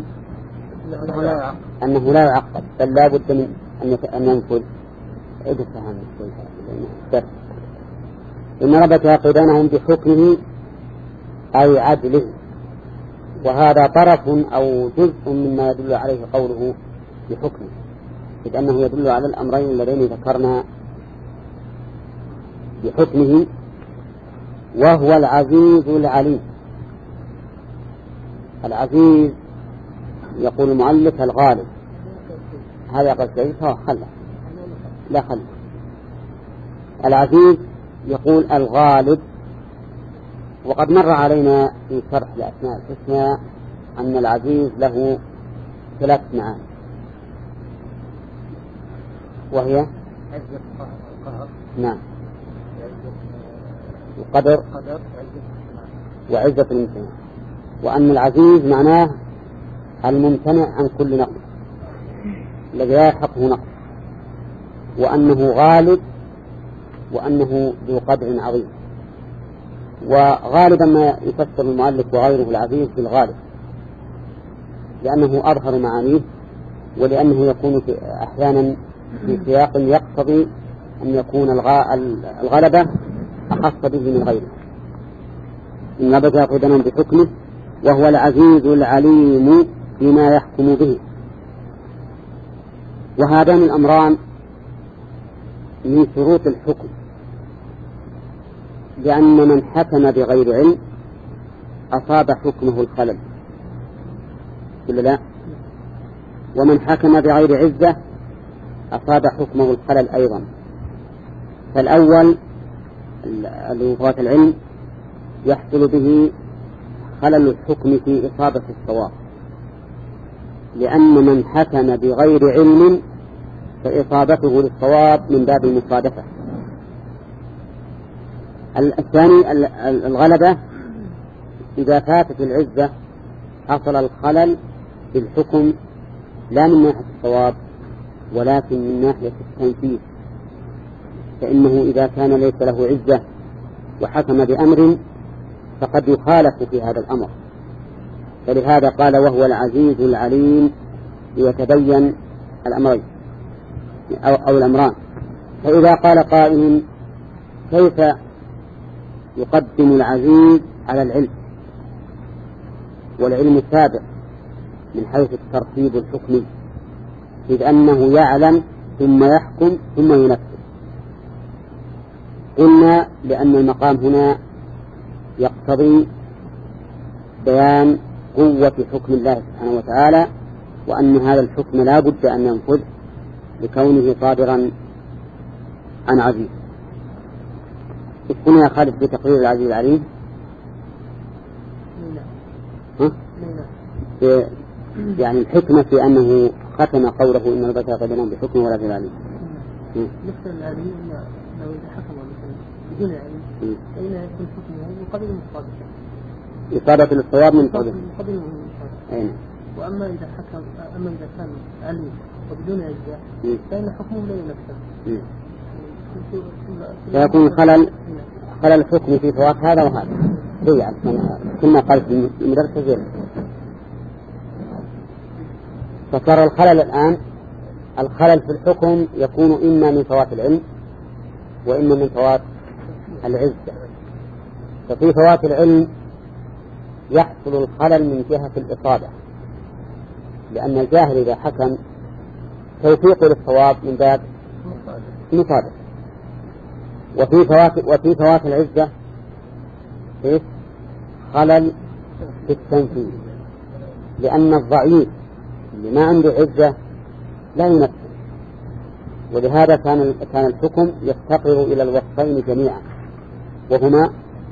أنه لا يعقد بل لا بد من أن ينفذ. إن ربك يقضي بينهم بحكمه أي عدله، وهذا طرف أو جزء مما يدل عليه قوله بحكمه، إذ أنه يدل على الأمرين اللذين ذكرنا. بحكمه وهو العزيز العليم. العزيز يقول المؤلف الغالب، هذا قد جئته خله لا خله. العزيز يقول الغالب. وقد مر علينا في شرح الأسماء الحسنى أن العزيز له ثلاث معاني، وهي نعم القدر وعزة الامتناع، وأن العزيز معناه الممتنع عن كل نقص الذي لا يحقه نقص، وأنه غالب، وأنه ذو قدر عظيم. وغالبا ما يفسر المؤلف وغيره العزيز بالغالب، لأنه أظهر معانيه، ولأنه يكون في أحيانا في سياق يقتضي أن يكون الغلبة أخص به من غيره. إن ربك يقضي بينهم بحكمه وهو العزيز العليم بما يحكم به. وهذان الأمران من شروط الحكم، لأن من حكم بغير علم أصاب حكمه الخلل، ولا لا؟ ومن حكم بغير عزة أصاب حكمه الخلل أيضا. فالأول الوفاة العلم يحصل به خلل الحكم في إصابة الصواب، لأن من حكم بغير علم فإصابته للصواب من باب المصادفة، الثاني الغلبة، إذا فاتت العزة حصل الخلل في الحكم لا من ناحية الصواب ولكن من ناحية التنفيذ، فإنه إذا كان ليس له عزة وحكم بأمر فقد يخالف في هذا الأمر، فلهذا قال وهو العزيز العليم ليتبين الأمرين أو, أو الأمران. فإذا قال قائل كيف يقدم العزيز على العلم والعلم سابق من حيث الترتيب الحكمي، إذ أنه يعلم ثم يحكم ثم ينفذ؟ قلنا لأن المقام هنا يقتضي بيان قوة حكم الله سبحانه وتعالى، وأن هذا الحكم لا بد أن ينفذ لكونه صادرا عن عزيز. اسمنا يا خالد في تقرير العزيز العليم. ها؟ في يعني الحكمة في أنه ختم قوله إن البشر قد ينام بحكم ولا في العليم. مثل العليم لو إذا حكم مثلا بدون علم فإن يكون حكمه مقابل المصادقة، إصابة الصواب من قبل مقابل المصادقة. وأما إذا حكم أما إذا كان عليم وبدون عزة فإن حكمه لا ينفذ، فيكون خلل خلل الحكم في فوات هذا وهذا. هي كنا قلت المدرسة زين. فصار الخلل الآن الخلل في الحكم يكون إما من فوات العلم وإما من فوات العزة. ففي فوات العلم يحصل الخلل من جهة الإصابة، لأن الجاهل إذا حكم توفيق للصواب من باب مصادق. وفي فوات وفي فوات العزة إيه؟ خلل في التنفيذ، لأن الضعيف اللي ما عنده عزة لا ينفذ، ولهذا كان كان الحكم يفتقر إلى الوصفين جميعا، وهما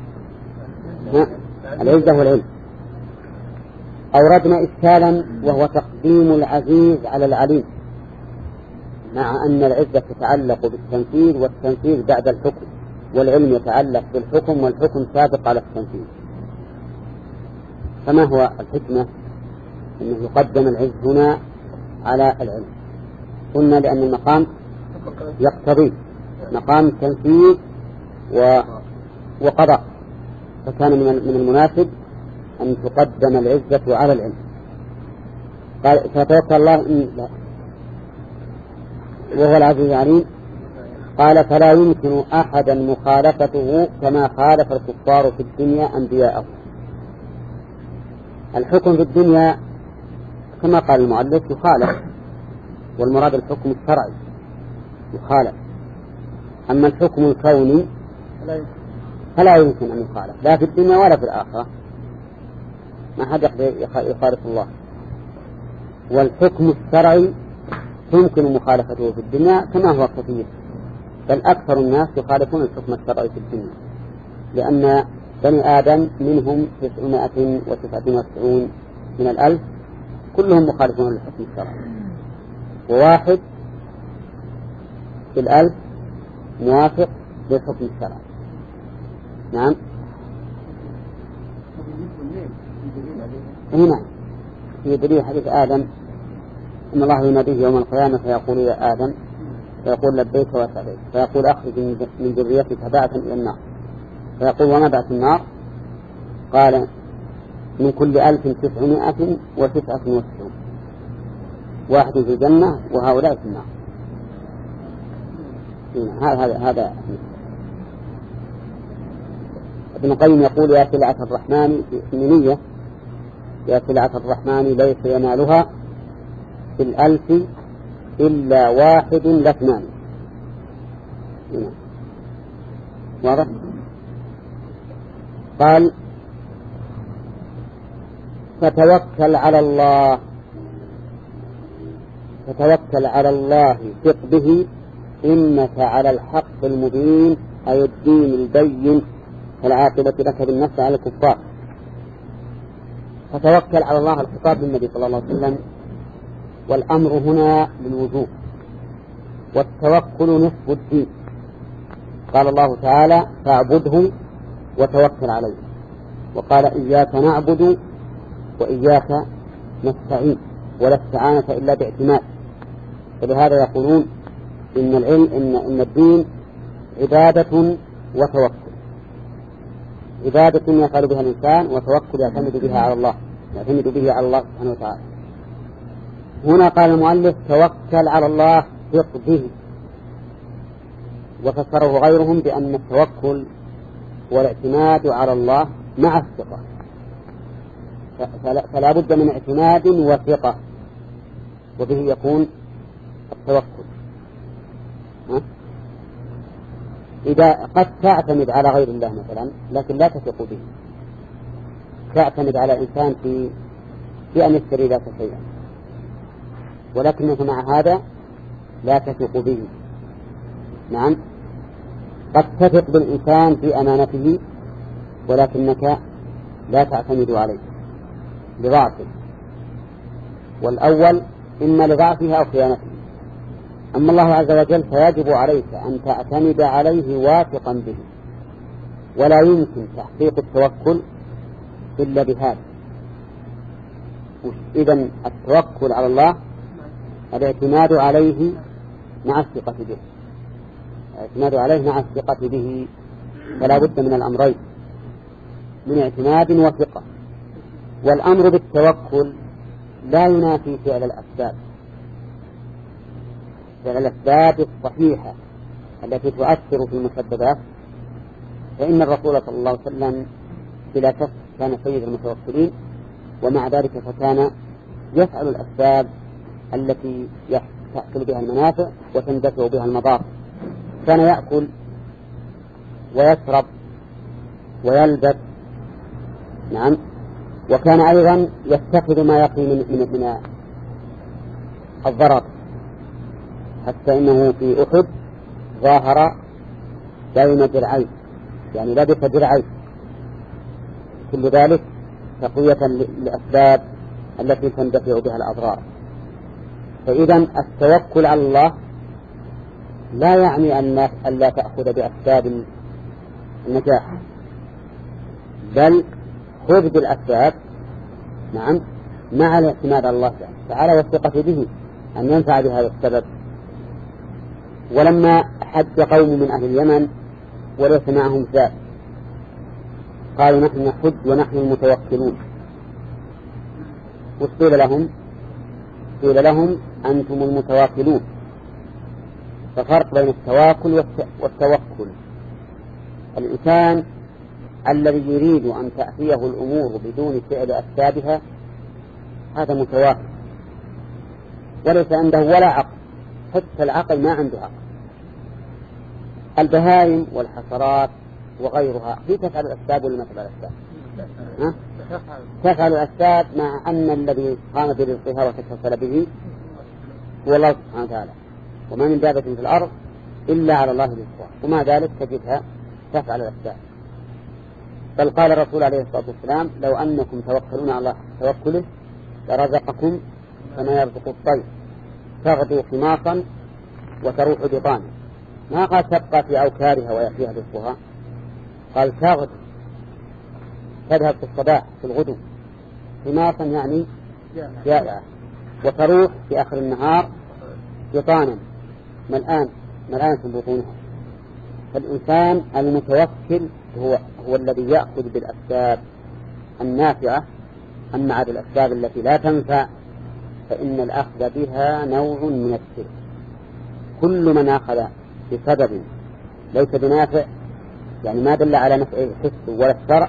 العزة والعلم. أوردنا إشكالا وهو تقديم العزيز على العليم، مع أن العزة تتعلق بالتنفيذ والتنفيذ بعد الحكم، والعلم يتعلق بالحكم والحكم سابق على التنفيذ. فما هو الحكمة أنه يقدم العز هنا على العلم؟ قلنا لأن المقام يقتضي مقام تنفيذ وقضاء، فكان من المناسب أن تقدم العزة على العلم. قال فتوكل الله إن لا وهو العزيز العليم. قال فلا يمكن أحدا مخالفته كما خالف الكفار في الدنيا أنبياءهم. الحكم في الدنيا كما قال المؤلف يخالف، والمراد الحكم الشرعي يخالف، أما الحكم الكوني فلا يمكن أن يخالف لا في الدنيا ولا في الآخرة، ما حد يقدر يخالف الله. والحكم الشرعي يمكن مخالفته في الدنيا كما هو كثير، بل أكثر الناس يخالفون الحكم الشرعي في الدنيا، لأن بني آدم منهم تسعمائة وتسعة وتسعون من الألف كلهم مخالفون للحكم الشرعي، وواحد في الألف موافق للحكم الشرعي. نعم هنا في دليل حديث آدم إن الله يناديه يوم القيامة فيقول يا آدم، فيقول لبيك وسعديك، فيقول أخرج من ذريتك بعثا إلى النار، فيقول وما بعث النار؟ قال من كل ألف تسعمائة وتسعة وتسعون، واحد في الجنة وهؤلاء في النار. هذا هذا هذا ابن القيم يقول يا سلعة الرحمن في النية، يا سلعة الرحمن ليس ينالها في الألف إلا واحد لاثنان. واضح؟ قال فتوكل على الله، فتوكل على الله ثق به إنك على الحق المبين، أي الدين البين، فالعاقبة لك بالنفس على الكفار. فتوكل على الله الخطاب للنبي صلى الله عليه وسلم، والأمر هنا للوجوب، والتوكل نصف الدين، قال الله تعالى فاعبده وتوكل عليه، وقال إياك نعبد وإياك نستعين، ولا استعانة إلا باعتماد. فلهذا يقولون إن العلم إن, إن الدين عبادة وتوكل، عبادة يفعل بها الإنسان وتوكل يعتمد بها على الله، يعتمد به على الله سبحانه وتعالى. هنا قال المؤلف توكل على الله ثق به، وفسره غيرهم بأن التوكل والاعتماد على الله مع الثقة، فلا بد من اعتماد وثقة، وبه يكون التوكل. ها؟ إذا قد تعتمد على غير الله مثلا لكن لا تثق به، تعتمد على إنسان في في أن يشتري لك شيئا، ولكنك مع هذا لا تثق به. نعم، قد تثق بالإنسان في أمانته ولكنك لا تعتمد عليه لضعفه، والأول إما لضعفها أو خيانته. أما الله عز وجل فيجب عليك أن تعتمد عليه واثقا به، ولا يمكن تحقيق التوكل إلا بهذا. إذن التوكل على الله الاعتماد عليه مع الثقة به، الاعتماد عليه مع الثقة به، فلا بد من الأمرين، من اعتماد وثقة. والأمر بالتوكل لا ينافي فعل الأسباب، فعل الأسباب الصحيحة التي تؤثر في المسببات، فإن الرسول صلى الله عليه وسلم بلا شك كان سيد المتوكلين، ومع ذلك فكان يفعل الأسباب التي تحصل بها المنافع وتندفع بها المضار. كان يأكل ويشرب ويلبس، نعم، وكان أيضا يتخذ ما يقي من, من, من الضرر، حتى إنه في أحد ظاهر بين درعين، يعني لبس درعين، كل ذلك تقوية للأسباب التي تندفع بها الأضرار. فإذا التوكل على الله لا يعني أن لا تأخذ بأسباب النجاح، بل خذ بالأسباب، نعم، مع الاعتماد على الله تعالى والثقة به أن ينفع بهذا السبب. ولما حج قوم من أهل اليمن وليس معهم زاد، قالوا نحن نحج ونحن المتوكلون، وقيل لهم قيل لهم أنتم المتواكلون. ففرق بين التواكل والتوكل. الإنسان الذي يريد أن تأتيه الأمور بدون فعل أسبابها هذا متواكل، وليس عنده ولا عقل، حتى العقل ما عنده عقل. البهائم والحشرات وغيرها هي تفعل الأسباب ولا ما تفعل الأسباب؟ ها؟ تفعل الأسباب، مع أن الذي قام برزقها وتكفل به هو الله سبحانه وتعالى، وما من دابة في الأرض إلا على الله رزقها، ومع ذلك تجدها تفعل الأسباب. بل قال الرسول عليه الصلاة والسلام لو أنكم توكلون على الله توكله لرزقكم كما يرزق الطير تغدو خماصا وتروح بطانا. ما قال تبقى في أوكارها ويأتيها رزقها، قال تغدو، تذهب في الصباح في الغدو، خماصا يعني جائعة، وتروح في آخر النهار بطانا ملآن ملآن في بطونها. فالإنسان المتوكل هو هو الذي يأخذ بالأسباب النافعة، أما عاد الأسباب التي لا تنفع فإن الأخذ بها نوع من الشرك. كل من أخذ بسبب ليس بنافع، يعني ما دل على نفعه الحس ولا الشرع،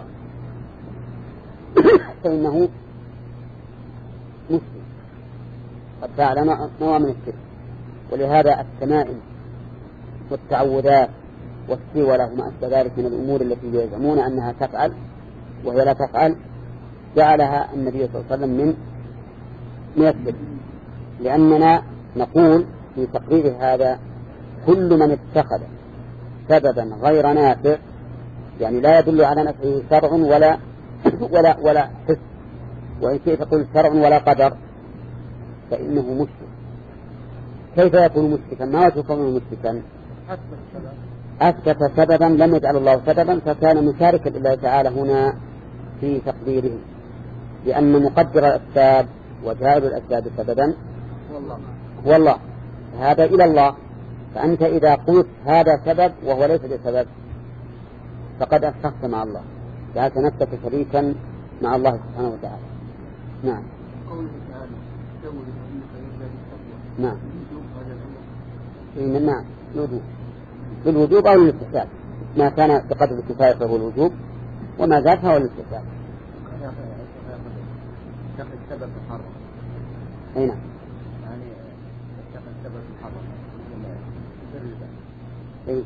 فإنه مسلم قد فعل نوع من الشرك. ولهذا التمائم والتعوذات والسوى وما أشبه ذلك من الأمور التي يزعمون أنها تفعل وهي لا تفعل جعلها النبي صلى الله عليه وسلم من من الشرك. لأننا نقول في تقرير هذا كل من اتخذ سببا غير نافع، يعني لا يدل على نفعه شرع ولا ولا ولا حس، وإن شئت تقول شرع ولا قدر، فإنه مشرك. كيف يكون مشركا؟ ما وجه كونه مشركا؟ أثبت سببا لم يجعل الله سببا، فكان مشاركا لله تعالى هنا في تقديره، لأن مقدر الأسباب وجائل الأسباب سببا هو الله، هذا إلى الله. فأنت إذا قلت هذا سبب وهو ليس بسبب فقد أشركت مع الله، جعلت نفسك شريكا مع الله سبحانه وتعالى. نعم. نعم. نعم. الوجوب بالوجوب أو الاستحسان، ما كان بقدر الكفاية فهو الوجوب، وما زاد فهو الاستحسان. السبب محرم. أي نعم. يعني السبب محرم. أي.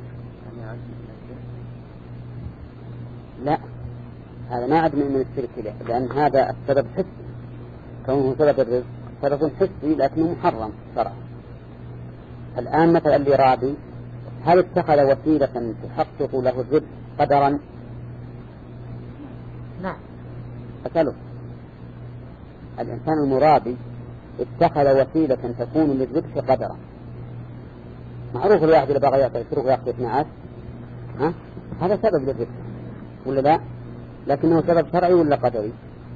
لا، هذا ما عد من الشرك، لأن هذا السبب حسي، كونه سبب الرزق سبب حسي لكنه محرم شرعا. الآن مثلا اللي رابي، هل اتخذ وسيلة تحقق له الرزق قدرا؟ نعم. أسأله، الإنسان المرابي اتخذ وسيلة تكون للرزق قدرا. معروف الواحد اللي بغى يأكل يشترك ويأكل اثني عشر، ها؟ هذا سبب للرزق ولا لا؟ لكنه سبب شرعي ولا قدري؟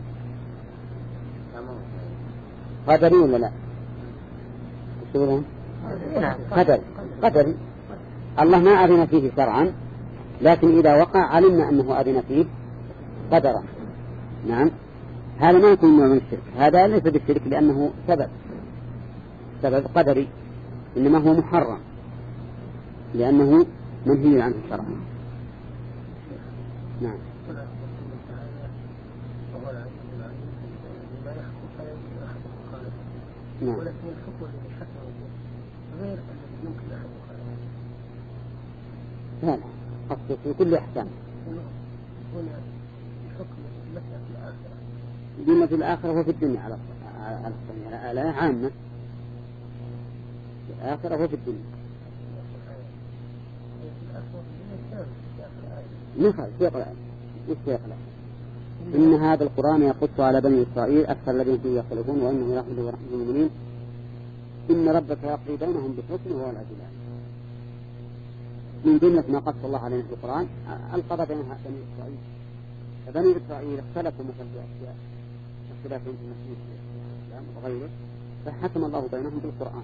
قدري ولا لا؟ يقولون قدري. قدري. الله ما أذن فيه شرعا، لكن إذا وقع علمنا أنه أذن فيه قدرا. نعم. هذا ما يكون نوع من الشرك، هذا ليس بالشرك لأنه سبب سبب قدري، إنما هو محرم لأنه منهي عنه شرعا. نعم. نعم. ولكن الحكم الذي حكمه غير الذي يمكن أن يخالفه. لا لا، أصل في كل إحكام. هنا الحكم مسألة الآخرة. دينة الآخرة وفي الدنيا على على الصحيح، على عامة. الآخرة وفي الدنيا. نخل سيقرأ يستيقظ. إن هذا القرآن يقص على بني إسرائيل أكثر الذين فيه يختلفون وإنه يرحمه ورحمة المؤمنين إن ربك يقضي بينهم بالحكم وهو العدل. من جملة ما قص الله علينا في القرآن القضاء بين بني إسرائيل. فبني إسرائيل اختلفوا مثل بأشياء اختلاف في المسيح والإسلام وغيره، فحكم الله بينهم بالقرآن،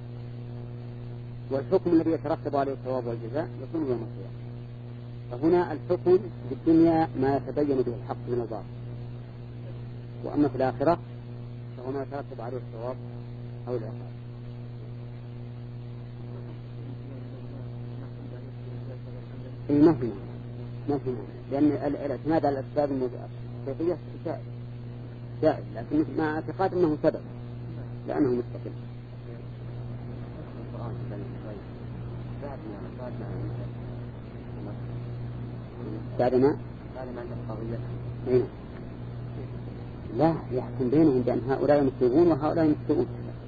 والحكم الذي يترتب عليه الثواب والجزاء يكون يوم القيامة. فهنا الحكم في الدنيا ما يتبين به الحق من الباطل، وأما في الآخرة فهو ما يترتب عليه الثواب أو العقاب. ما في ما في لأن الاعتماد على الأسباب الحقيقية جائز جائز، لكن مع اعتقاد أنه سبب لأنه مستقل. بعد ما هنا لا يحكم بينهم بأن هؤلاء مسلمون وهؤلاء مسلمون،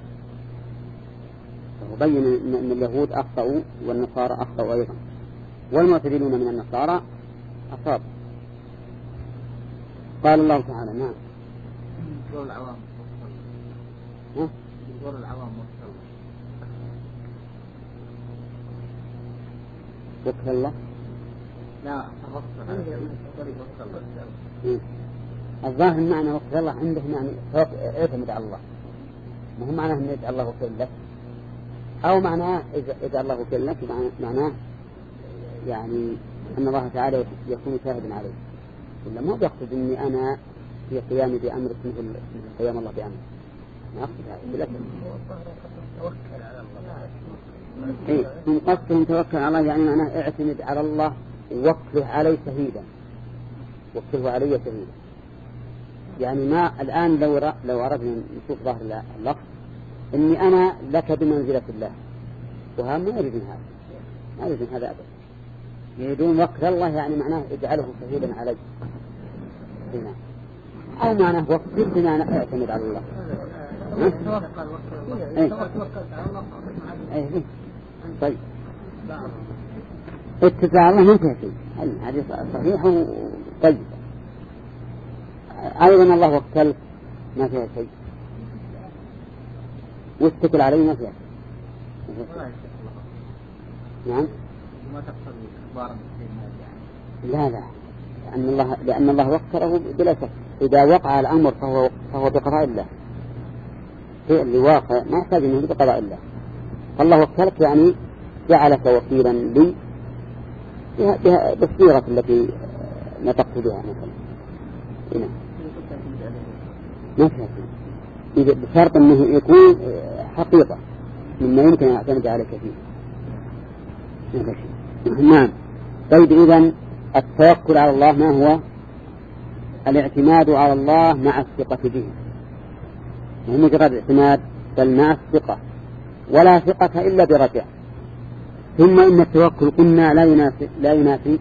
وبين أن اليهود أخطأوا والنصارى أخطأوا أيضا، والمعتدلون من النصارى أصابوا. قال الله تعالى نعم. دور العوام ها؟ دور العوام وكل الله لا الظاهر معنى وكل الله عنده يعني اعتمد على الله، ما هو معناه أن يجعل الله وكيل لك، أو معناه يجعل الله وكيل لك معناه يعني أن الله تعالى يكون شاهدا عليه، ولا ما بيقصد أني أنا في قيامي بأمرك مثل قيام الله بأمرك، ما أقصد هذا لكن توكل على الله. إيه من قصدهم توكل على الله يعني معناه اعتمد على الله ووكله علي شهيدا، وكله علي شهيدا. يعني ما الآن لو ر... لو أردنا نشوف ظاهر اللفظ إني أنا لك بمنزلة الله، وها ما يريدون هذا، ما يريدون هذا أبدا، يريدون وكل الله يعني معناه اجعله شهيدا علي هنا، أو معناه وكل بمعنى اعتمد على الله. ايه ايه طيب اتباع الله ما فيها شيء، هذه صحيح وطيب. أيضا الله وكل ما فيها شيء، واتكل عليه ما فيها شيء. نعم ما تقصد إخبارا لا لا لأن الله لأن الله وكله بلا شك. إذا وقع الأمر فهو فهو بقضاء الله. في اللي واقع ما يحتاج إنه بقضاء الله. فالله وكلك يعني جعلك وكيلا لي بها بالصيغة التي نطقت بها مثلا. هنا. ما فيها إذا بشرط أنه يكون حقيقة مما يمكن أن يعتمد عليك فيه. نعم. طيب إذن التوكل على الله ما هو؟ الاعتماد على الله مع الثقة به. مو مجرد اعتماد بل مع الثقة، ولا ثقة إلا برجع. ثم إن التوكل قلنا لا ينافي لا ينافي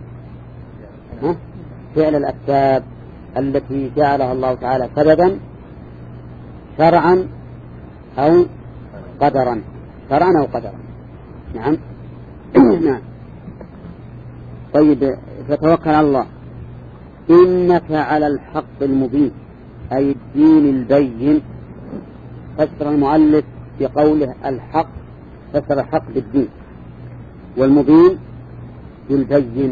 فعل الأسباب التي جعلها الله تعالى سببا شرعا أو قدرا شرعا أو قدرا. نعم. نعم. طيب فتوكل على الله إنك على الحق المبين أي الدين البين. فسر المؤلف بقوله الحق، فسر الحق بالدين والمبين بالبين،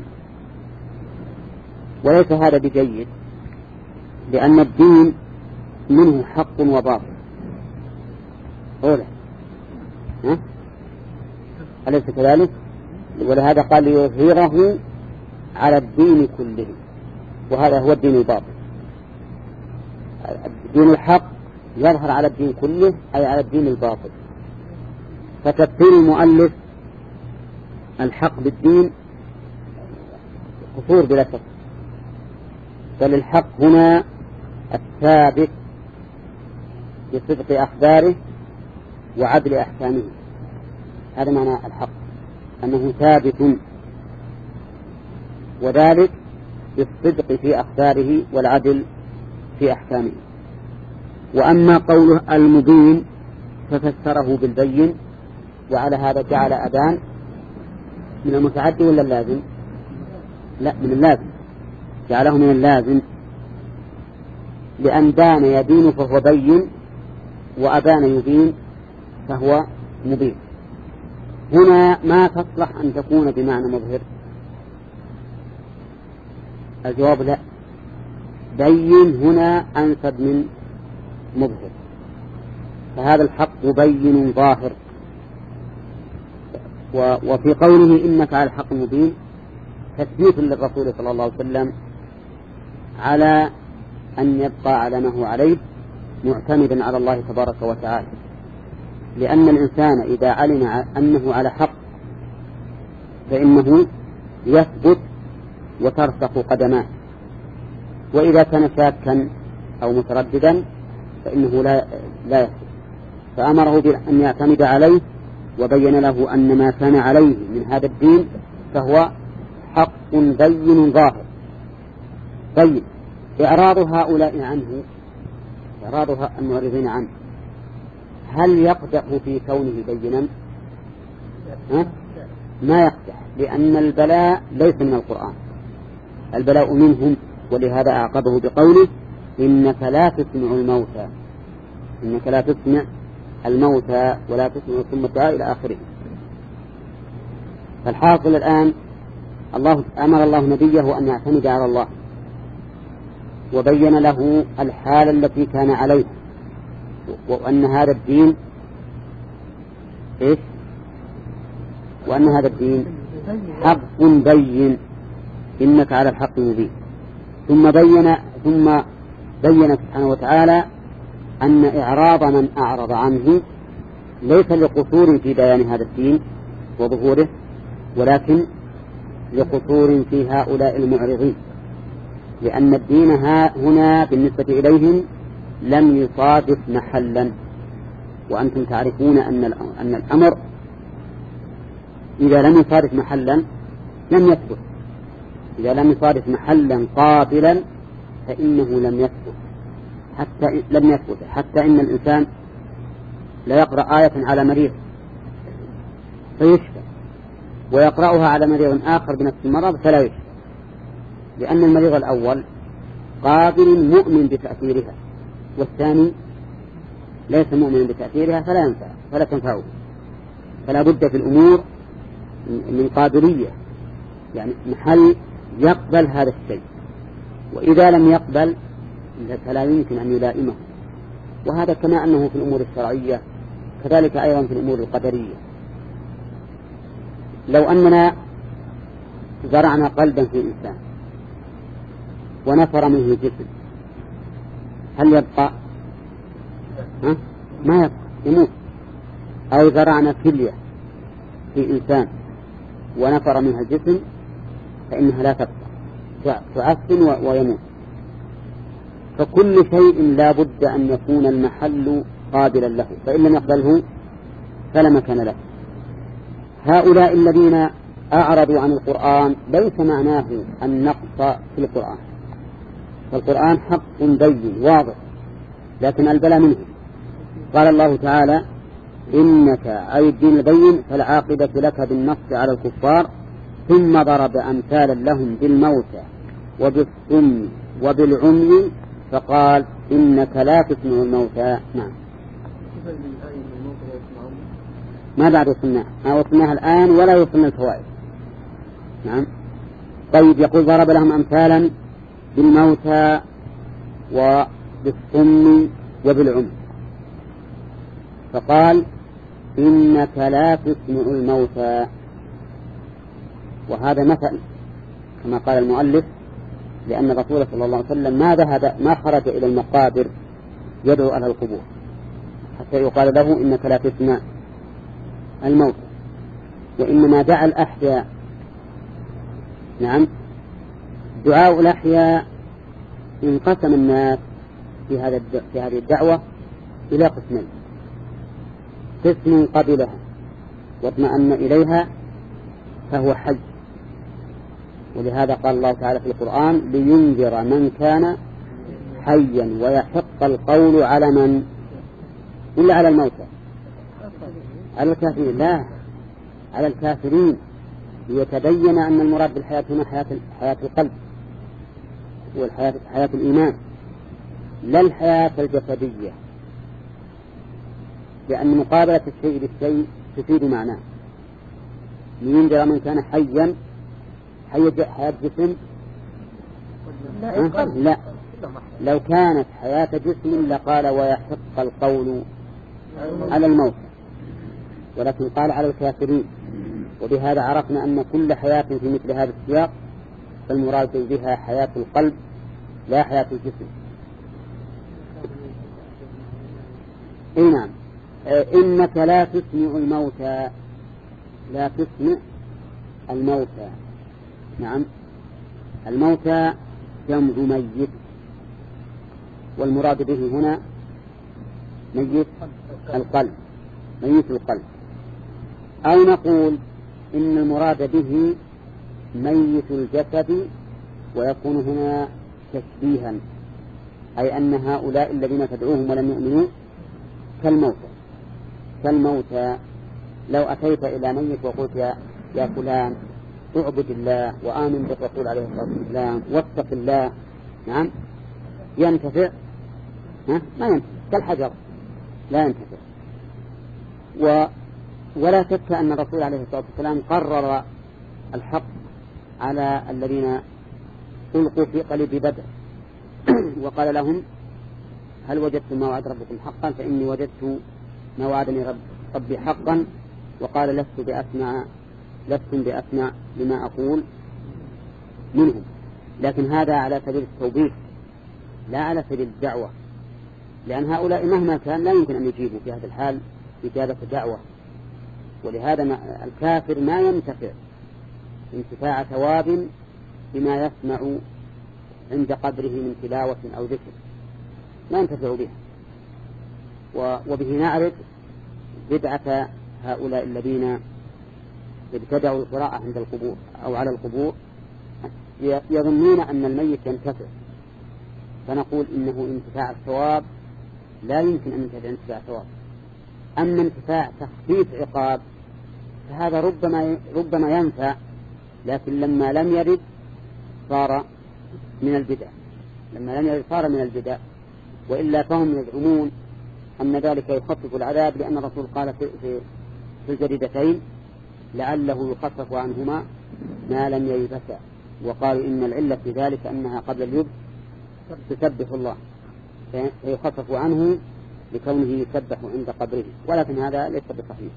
وليس هذا بجيد لأن الدين منه حق وباطل. أولا ها؟ أليس كذلك؟ ولهذا قال ليظهره على الدين كله، وهذا هو الدين الباطل. الدين الحق يظهر على الدين كله أي على الدين الباطل. فتفسير المؤلف الحق بالدين قصور بلا شك، بل الحق هنا الثابت بصدق أخباره وعدل أحكامه. هذا معنى الحق، أنه ثابت، وذلك بالصدق في أخباره والعدل في أحكامه. وأما قوله المبين ففسره بالبين، وعلى هذا جعل أذان من المتعدي ولا اللازم؟ لا، من اللازم، جعله من اللازم، لأن بان يبين فهو بين، وأبان يبين فهو مبين. هنا ما تصلح أن تكون بمعنى مظهر. الجواب لا، بين هنا أنسب من مظهر، فهذا الحق بين ظاهر. وفي قوله إنك على الحق المبين تثبيت للرسول صلى الله عليه وسلم على أن يبقى على ما هو عليه معتمدا على الله تبارك وتعالى، لأن الإنسان إذا علم أنه على حق فإنه يثبت وترسخ قدماه، وإذا كان شاكا أو مترددا فإنه لا لا يثبت. فأمره بأن يعتمد عليه، وبين له أن ما كان عليه من هذا الدين فهو حق بين ظاهر. طيب إعراض هؤلاء عنه، إعراض المعرضين عنه، هل يقدح في كونه بينا؟ ها؟ ما يقدح، لأن البلاء ليس من القرآن، البلاء منهم، ولهذا أعقبه بقوله إنك لا تسمع الموتى، إنك لا تسمع الموتى ولا تسمع ثم الدعاء إلى آخره. فالحاصل الآن الله أمر الله نبيه أن يعتمد على الله، وبين له الحالة التي كان عليه، وأن هذا الدين إيش؟ وأن هذا الدين حق بين، إنك على الحق المبين. ثم بين ثم بين سبحانه وتعالى أن إعراض من أعرض عنه ليس لقصور في بيان هذا الدين وظهوره، ولكن لقصور في هؤلاء المعرضين، لأن الدين هنا بالنسبة إليهم لم يصادف محلا. وأنتم تعرفون أن أن الأمر إذا لم يصادف محلا لم يثبت، إذا لم يصادف محلا قابلا فإنه لم يثبت، حتى لم يثبت حتى إن الإنسان لا يقرأ آية على مريض فيشفى، ويقرأها على مريض آخر بنفس المرض فلا يشفى، لأن المريض الأول قابل مؤمن بتأثيرها، والثاني ليس مؤمن بتأثيرها فلا ينفع فلا تنفعه. فلا بد في الأمور من قابلية يعني محل يقبل هذا الشيء، وإذا لم يقبل فلا يمكن أن يلائمه. وهذا كما أنه في الأمور الشرعية كذلك أيضا في الأمور القدرية. لو أننا زرعنا قلبا في إنسان ونفر منه جسم، هل يبقى؟ ها؟ ما يبقى، يموت. أو زرعنا كلية في إنسان ونفر منها الجسم فإنها لا تبقى، تعفن ويموت. فكل شيء لا بد أن يكون المحل قابلا له، فإن لم يقبله فلا مكان له. هؤلاء الذين أعرضوا عن القرآن ليس معناه النقص في القرآن، فالقرآن حق بين واضح، لكن البلاء منه. قال الله تعالى: إنك أي الدين البين فالعاقبة لك بالنص على الكفار، ثم ضرب أمثالا لهم بالموتى وبالسم وبالعمي فقال إنك لا تسمع الموتى. نعم. ما بعد وصلنا ما وصلناها الآن ولا وصلنا الفوائد. نعم. طيب، يقول ضرب لهم أمثالا بالموتى وبالسم وبالعمي فقال إنك لا تسمع الموتى. وهذا مثل كما قال المؤلف، لأن الرسول صلى الله عليه وسلم ما ذهب ما خرج إلى المقابر يدعو على القبور حتى يقال له إنك لا تسمع الموت، وإنما دعا الأحياء. نعم. دعاء الأحياء انقسم الناس في هذا في هذه الدعوة إلى قسمين: قسم قبلها واطمأن إليها فهو حي، ولهذا قال الله تعالى في القرآن: لينذر من كان حيا ويحق القول على من؟ إلا على الموتى، على الكافرين لا، على الكافرين، ليتبين أن المراد بالحياة هنا حياة حياة القلب والحياة حياة الإيمان لا الحياة الجسدية، لأن مقابلة الشيء بالشيء تفيد معناه. لينذر من كان حيا، حياة جسم لا, لا. لو كانت حياة جسم لقال ويحق القول على الموت، ولكن قال على الكافرين. وبهذا عرفنا أن كل حياة في مثل هذا السياق فالمراد بها حياة القلب لا حياة الجسم. اي نعم. إنك لا تسمع الموتى، لا تسمع الموتى. نعم. الموتى جمع ميت، والمراد به هنا ميت القلب، ميت القلب. أو نقول إن المراد به ميت الجسد، ويكون هنا تشبيها، أي أن هؤلاء الذين تدعوهم ولم يؤمنوا كالموتى كالموتى لو أتيت إلى ميت وقلت يا, يا فلان اعبد الله وآمن بالرسول عليه الصلاة والسلام واتق الله، نعم، ينتفع؟ ها؟ ما ينتفع، كالحجر لا ينتفع. و ولا شك أن الرسول عليه الصلاة والسلام قرر الحق على الذين ألقوا في قلب بدر وقال لهم: هل وجدتم ما وعد ربكم حقا؟ فإني وجدت ما وعدني رب ربي حقا، وقال: لست بأسمع لستم بأسمع لما أقول منهم. لكن هذا على سبيل التوبيخ لا على سبيل الدعوة، لأن هؤلاء مهما كان لا يمكن أن يجيبوا في هذا الحال إجابة الدعوة. ولهذا الكافر ما ينتفع انتفاع ثواب بما يسمع عند قبره من تلاوة أو ذكر، لا ينتفع به. وبه نعرف بدعة هؤلاء الذين ابتدعوا القراءة عند القبور أو على القبور، يظنون أن الميت ينتفع، فنقول إنه انتفاع الثواب لا يمكن أن ينتفع انتفاع ثواب. أما انتفاع تخفيف عقاب فهذا ربما ربما ينفع، لكن لما لم يرد صار من البدع، لما لم يرد صار من البدع. وإلا فهم يزعمون أن ذلك يخفف العذاب، لأن الرسول قال في, في, في الجريدتين: لعله يخفف عنهما ما لم ييبس، وقالوا إن العلة في ذلك أنها قبل اليبس تسبح الله فيخفف عنه لكونه يسبح عند قبره، ولكن هذا ليس بصحيح.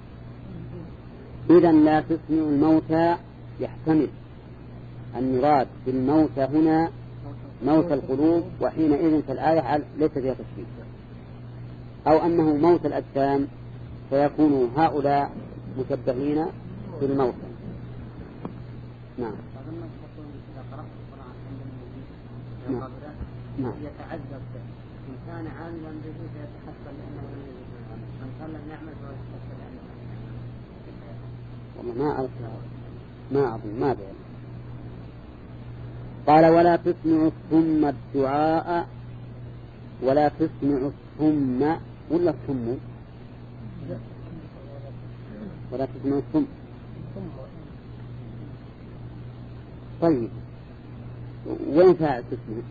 إذا لا تسمع الموتى يحتمل المراد بالموتى هنا موت القلوب، وحينئذ فالآية ليس فيها تشبيه، أو أنه موت الأجسام فيكون هؤلاء مشبهين بالموتى. نعم. نعم. نعم. يتعذب إن كان عاملا به فيتحصل لأنه من كان لم يعمل فهو يتحصل لأنه. والله ما أعرف، ما أظن ما بين. قال ولا تسمع الصم الدعاء، ولا تسمع الصم ولا الصم، ولا تسمع الصم. طيب وين فاعل تسمع؟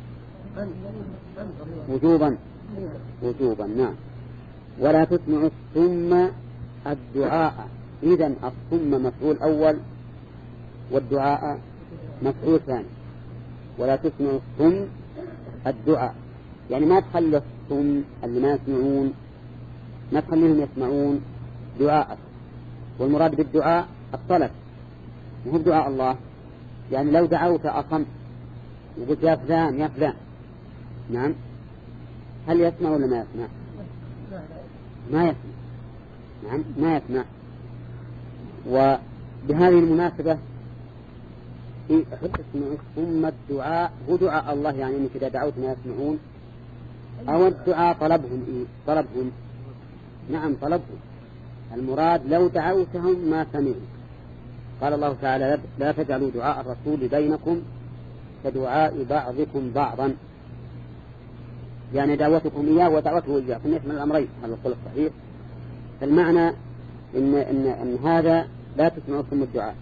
وجوبا، وجوبا. نعم. ولا تسمع الصم الدعاء، إذن الصم مفعول أول والدعاء مفعول ثاني. ولا تسمع الصم الدعاء، يعني ما تخلي الصم اللي ما يسمعون، ما تخليهم يسمعون دعاءك، والمراد بالدعاء الطلب وهو دعاء الله. يعني لو دعوت أصمت وقلت يا فلان يا فلان، نعم، هل يسمع ولا ما يسمع؟ ما يسمع. نعم ما يسمع. وبهذه المناسبة تسمع ثم الدعاء هو دعاء الله، يعني انك اذا دعوت ما يسمعون، او الدعاء طلبهم إيه؟ طلبهم. نعم طلبهم، المراد لو دعوتهم ما سمعوا. قال الله تعالى لا تجعلوا دعاء الرسول بينكم كدعاء بعضكم بعضا، يعني دعوتكم إياه ودعوته إياكم يشمل الأمرين على القول الصحيح. فالمعنى إن, إن, إن هذا لا تسمعوا ثم الدعاء.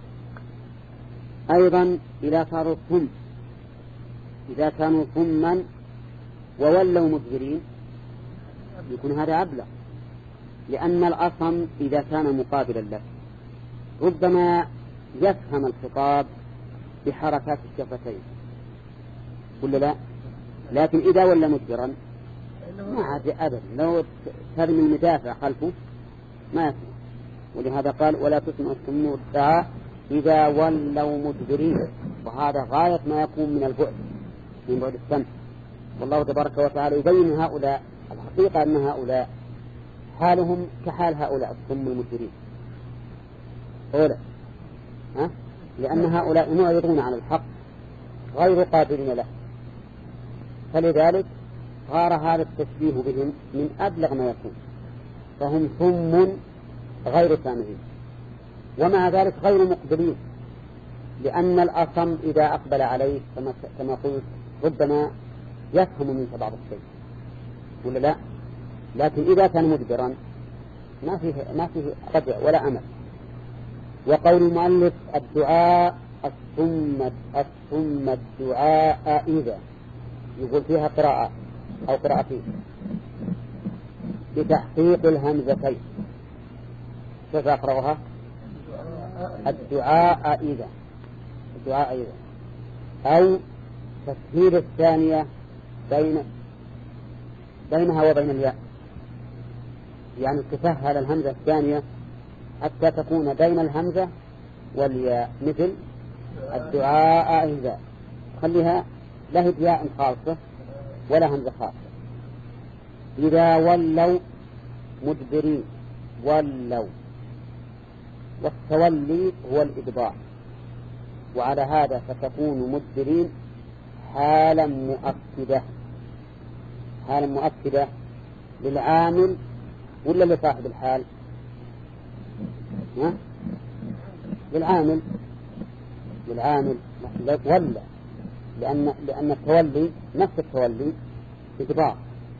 أيضا إذا صاروا ثم، إذا كانوا ثما وولوا مدبرين يكون هذا أبلغ، لأن الأصم إذا كان مقابلا له ربما يفهم الخطاب بحركات الشفتين ولا لا، لكن إذا ولا مدبرا ما عاد أبدا، لو ترمي المدافع خلفه ما يسمع. ولهذا قال ولا تسمع الصم الدعاء إذا ولوا مدبرين، وهذا غاية ما يكون من البعد، من بعد السمع. والله تبارك وتعالى يبين هؤلاء الحقيقة أن هؤلاء حالهم كحال هؤلاء الصم المدبرين أولا، ها؟ لأن هؤلاء معرضون عن الحق غير قادرين له، فلذلك صار هذا التشبيه بهم من أبلغ ما يكون، فهم صم غير سامعين، ومع ذلك غير مقبلين، لأن الأصم إذا أقبل عليه كما قلت ربما يفهم منك بعض الشيء ولا لا، لكن إذا كان مدبرا ما فيه ما فيه رجع ولا أمل. وقول المؤلف الدعاء الصم الصم الدعاء إذا يقول فيها قراءة أو قراءتين بتحقيق الهمزتين، كيف أقرأها؟ الدعاء إذا، الدعاء إذا، أو تسهيل الثانية بين بينها وبين الياء، يعني تسهل الهمزة الثانية حتى تكون بين الهمزة والياء، مثل الدعاء إذا خليها له ياء خالصة ولا همزة خالصة. إذا ولوا مدبرين، ولوا، والتولي هو الإدبار، وعلى هذا فتكون مدبرين حالا مؤكدة، حالا مؤكدة للعامل ولا لصاحب الحال؟ ها؟ للعامل، للعامل ولا، لأن لأن التولي نفس التولي إدبار.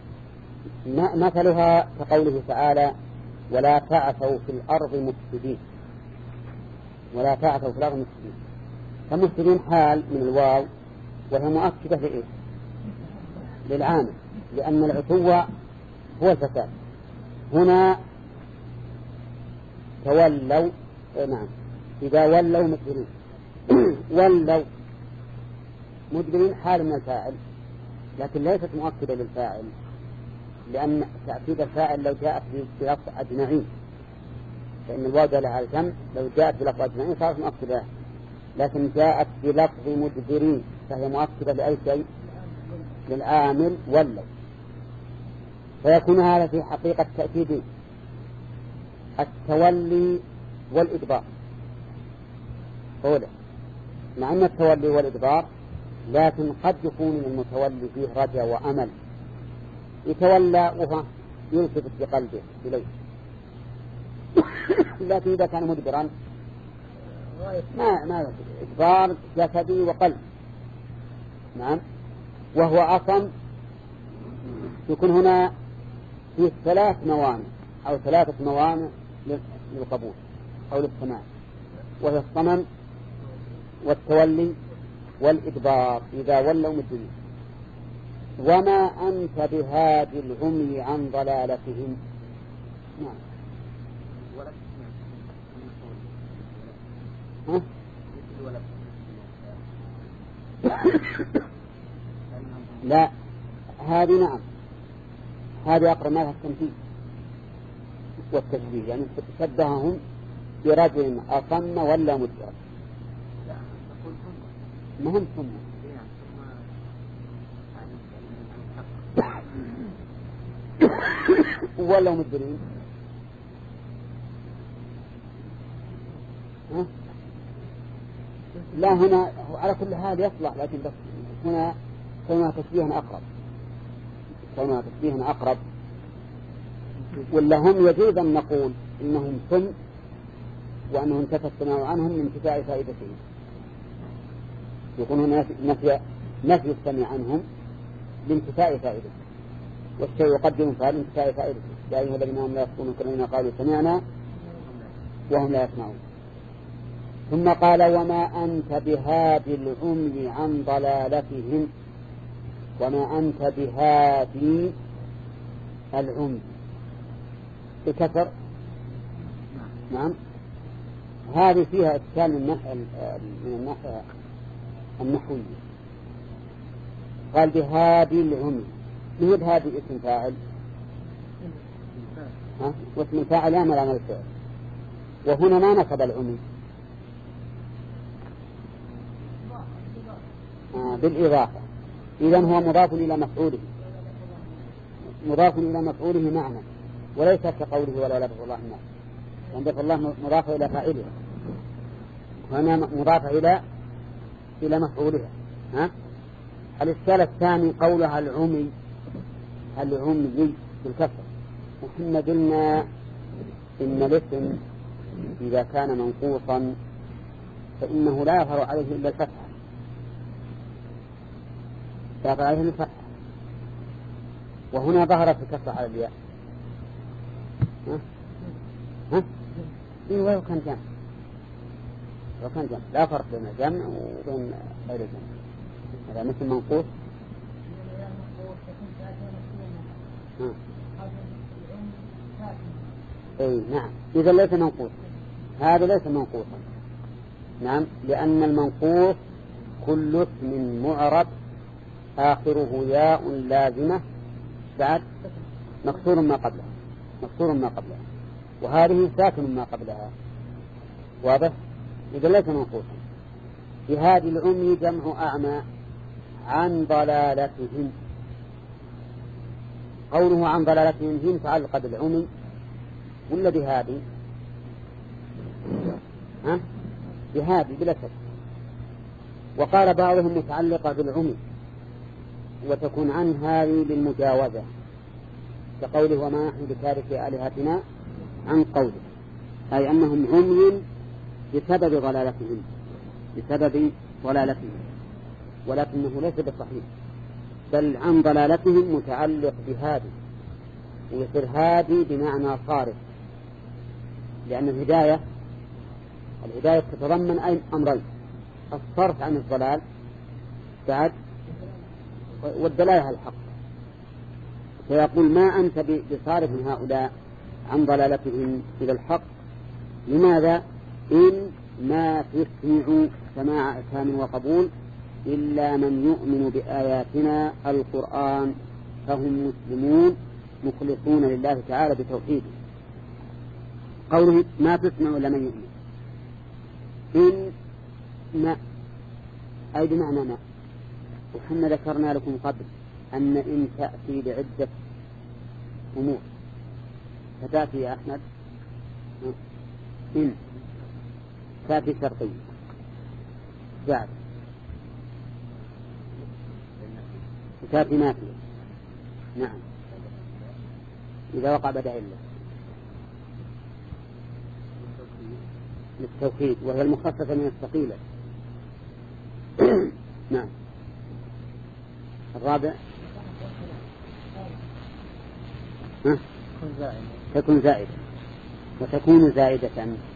مثلها كقوله تعالى ولا تعثوا في الأرض مفسدين، ولا تعثوا في الأرض مفسدين، فمفسدين حال من الواو وهي مؤكدة لإيه؟ للعامل، لأن العتو هو الفساد. هنا تولوا، نعم، إذا ولوا مدبرين ولو مدبرين حال من الفاعل، لكن ليست مؤكدة للفاعل، لأن تأكيد الفاعل لو جاءت بلفظ أجمعين، فإن الواو دالة على الجمع، لو جاءت بلفظ أجمعين صارت مؤكدة، لكن جاءت بلفظ مدبرين فهي مؤكدة لأي شيء؟ للعامل ولو. فيكون هذا في حقيقة تأكيد التولي والإدبار أولا، مع أن التولي والإدبار، لكن قد يكون المتولي فيه رجاء وأمل، يتولى وهو يلتفت بقلبه إليه، لكن إذا كان مدبرا ما ما إدبار جسدي وقلب. نعم. وهو أصلا يكون هنا فيه ثلاث موانع أو ثلاثة موانع للقبول أو للسماع، وهي الصمم والتولي والإدبار إذا ولوا مدبرين. وما أنت بهاد العمي عن ضلالتهم. نعم. ها؟ لا، هذه نعم، هذه أقرب ما لها التمثيل والتشبيه، يعني شبههم برجل أصم ولا مدبر. ما هم ثم ولا مدبرين. ها؟ لا، هنا على كل حال يصلح، لكن بس هنا كونها تشبيها أقرب، كونها تشبيها أقرب. ولا هم يجوز أن نقول إنهم ثم وأنهم انتفى السماع عنهم من انتفاء فائدتهم، يكون هنا نفي نفي السمع عنهم بانتفاء فائدته، والشيء يقدم فعل انتفاء فائدته. يا أيها الذين آمنوا لا يكونوا كالذين قالوا سمعنا وهم لا يسمعون. ثم قال وما أنت بهادي العمي عن ضلالتهم. وما أنت بهادي العمي بكسر. نعم. هذه فيها إشكال من الناحية النحوية. قال بهادي العمي، ما هي بهادي اسم فاعل؟ ها؟ واسم الفاعل يعمل عمل الفعل، وهنا ما نصب العمي آه بالإضافة، إذن هو مضاف إلى مفعوله، مضاف إلى مفعوله معنى، وليس كقوله ولا لفظ الله الناس، عندك الله مضاف إلى فاعله، وهنا مضاف إلى إلى مفعولها. ها؟ الإشكال الثاني قولها العمي، العمي بالكسر. وحنا قلنا إن الاسم إذا كان منقوصا فإنه لا يظهر عليه إلا الفتحة، يظهر عليه الفتحة، وهنا ظهرت الكسر على الياء. ها؟ ها؟ إيه، ولو كان جمع، لو كان جمع لا فرق بين الجمع وبين غير الجمع، هذا مثل منقوص. ها. اي نعم، إذا ليس منقوص، هذا ليس منقوصا. نعم، لأن المنقوص كل اسم معرب آخره ياء لازمة بعد مكسور ما قبلها، مكسور ما قبلها، وهذه ساكن ما قبلها. واضح؟ إذا ليس منقوصا. في هذه العمي جمع أعمى عن ضلالتهم. قوله عن ضلالتهم هي متعلقة بالعمي ولا بهذه؟ ها؟ بهذه بلا شك. وقال بعضهم متعلقة بالعمي وتكون عن هذه بالمجاوزة، كقوله وما نحن بتارك آلهتنا عن قوله، أي أنهم عمي بسبب ضلالتهم، بسبب ضلالتهم، ولكنه ليس بالصحيح، بل عن ضلالتهم متعلق بهذه، ويصير هذه بمعنى صارف، لأن الهداية الهداية تتضمن أي أمرين: الصرف عن الضلال بعد والدلالة على الحق. فيقول ما أنت بصارف من هؤلاء عن ضلالتهم إلى الحق. لماذا؟ إن ما تسمع سماع إفهام وقبول إلا من يؤمن بآياتنا القرآن فهم مسلمون مخلصون لله تعالى بتوحيده. قوله ما تسمع إلا من يؤمن، إن ما أي بمعنى ما، وحنا ذكرنا لكم قبل أن إن تأتي بعدة أمور، فتأتي يا أحمد إن تأتي شرطية بعد تأتي نافية، نعم إذا وقع بدأ إلا للتوحيد وهي المخففة من الثقيلة. نعم. الرابع ها؟ تكون زائدة، وتكون زائدة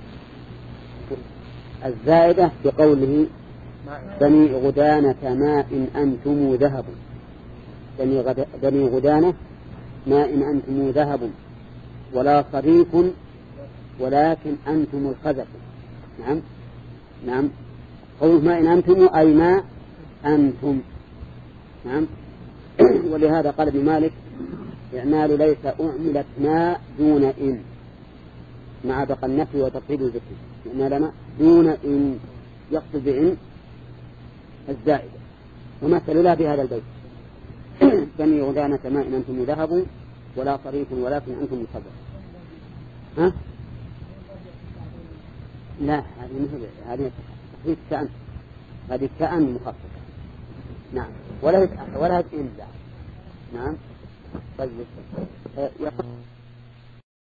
الزائدة بقوله بني غدانة ماء أنتم ذهب، بني, غد... بني غدانة ماء أنتم ذهب ولا صريف ولكن أنتم الخزف. نعم نعم قوله ماء أنتم أي ماء أنتم. نعم. ولهذا قال ابن مالك إعمال ليس أعملت ما دون إن مع بقى النفي وتفصيل الذكر، إعمال ما دون إن يقصد بإن الزائدة. ومثل لا في هذا البيت بني غدانة ماء أنتم ذهب ولا صريف ولكن أنتم الخزف. ها؟ لا هذه مثل هذه تخفيف كأن، هذه كأن مخففة. نعم. ولا ولا إلا. نعم. طيب.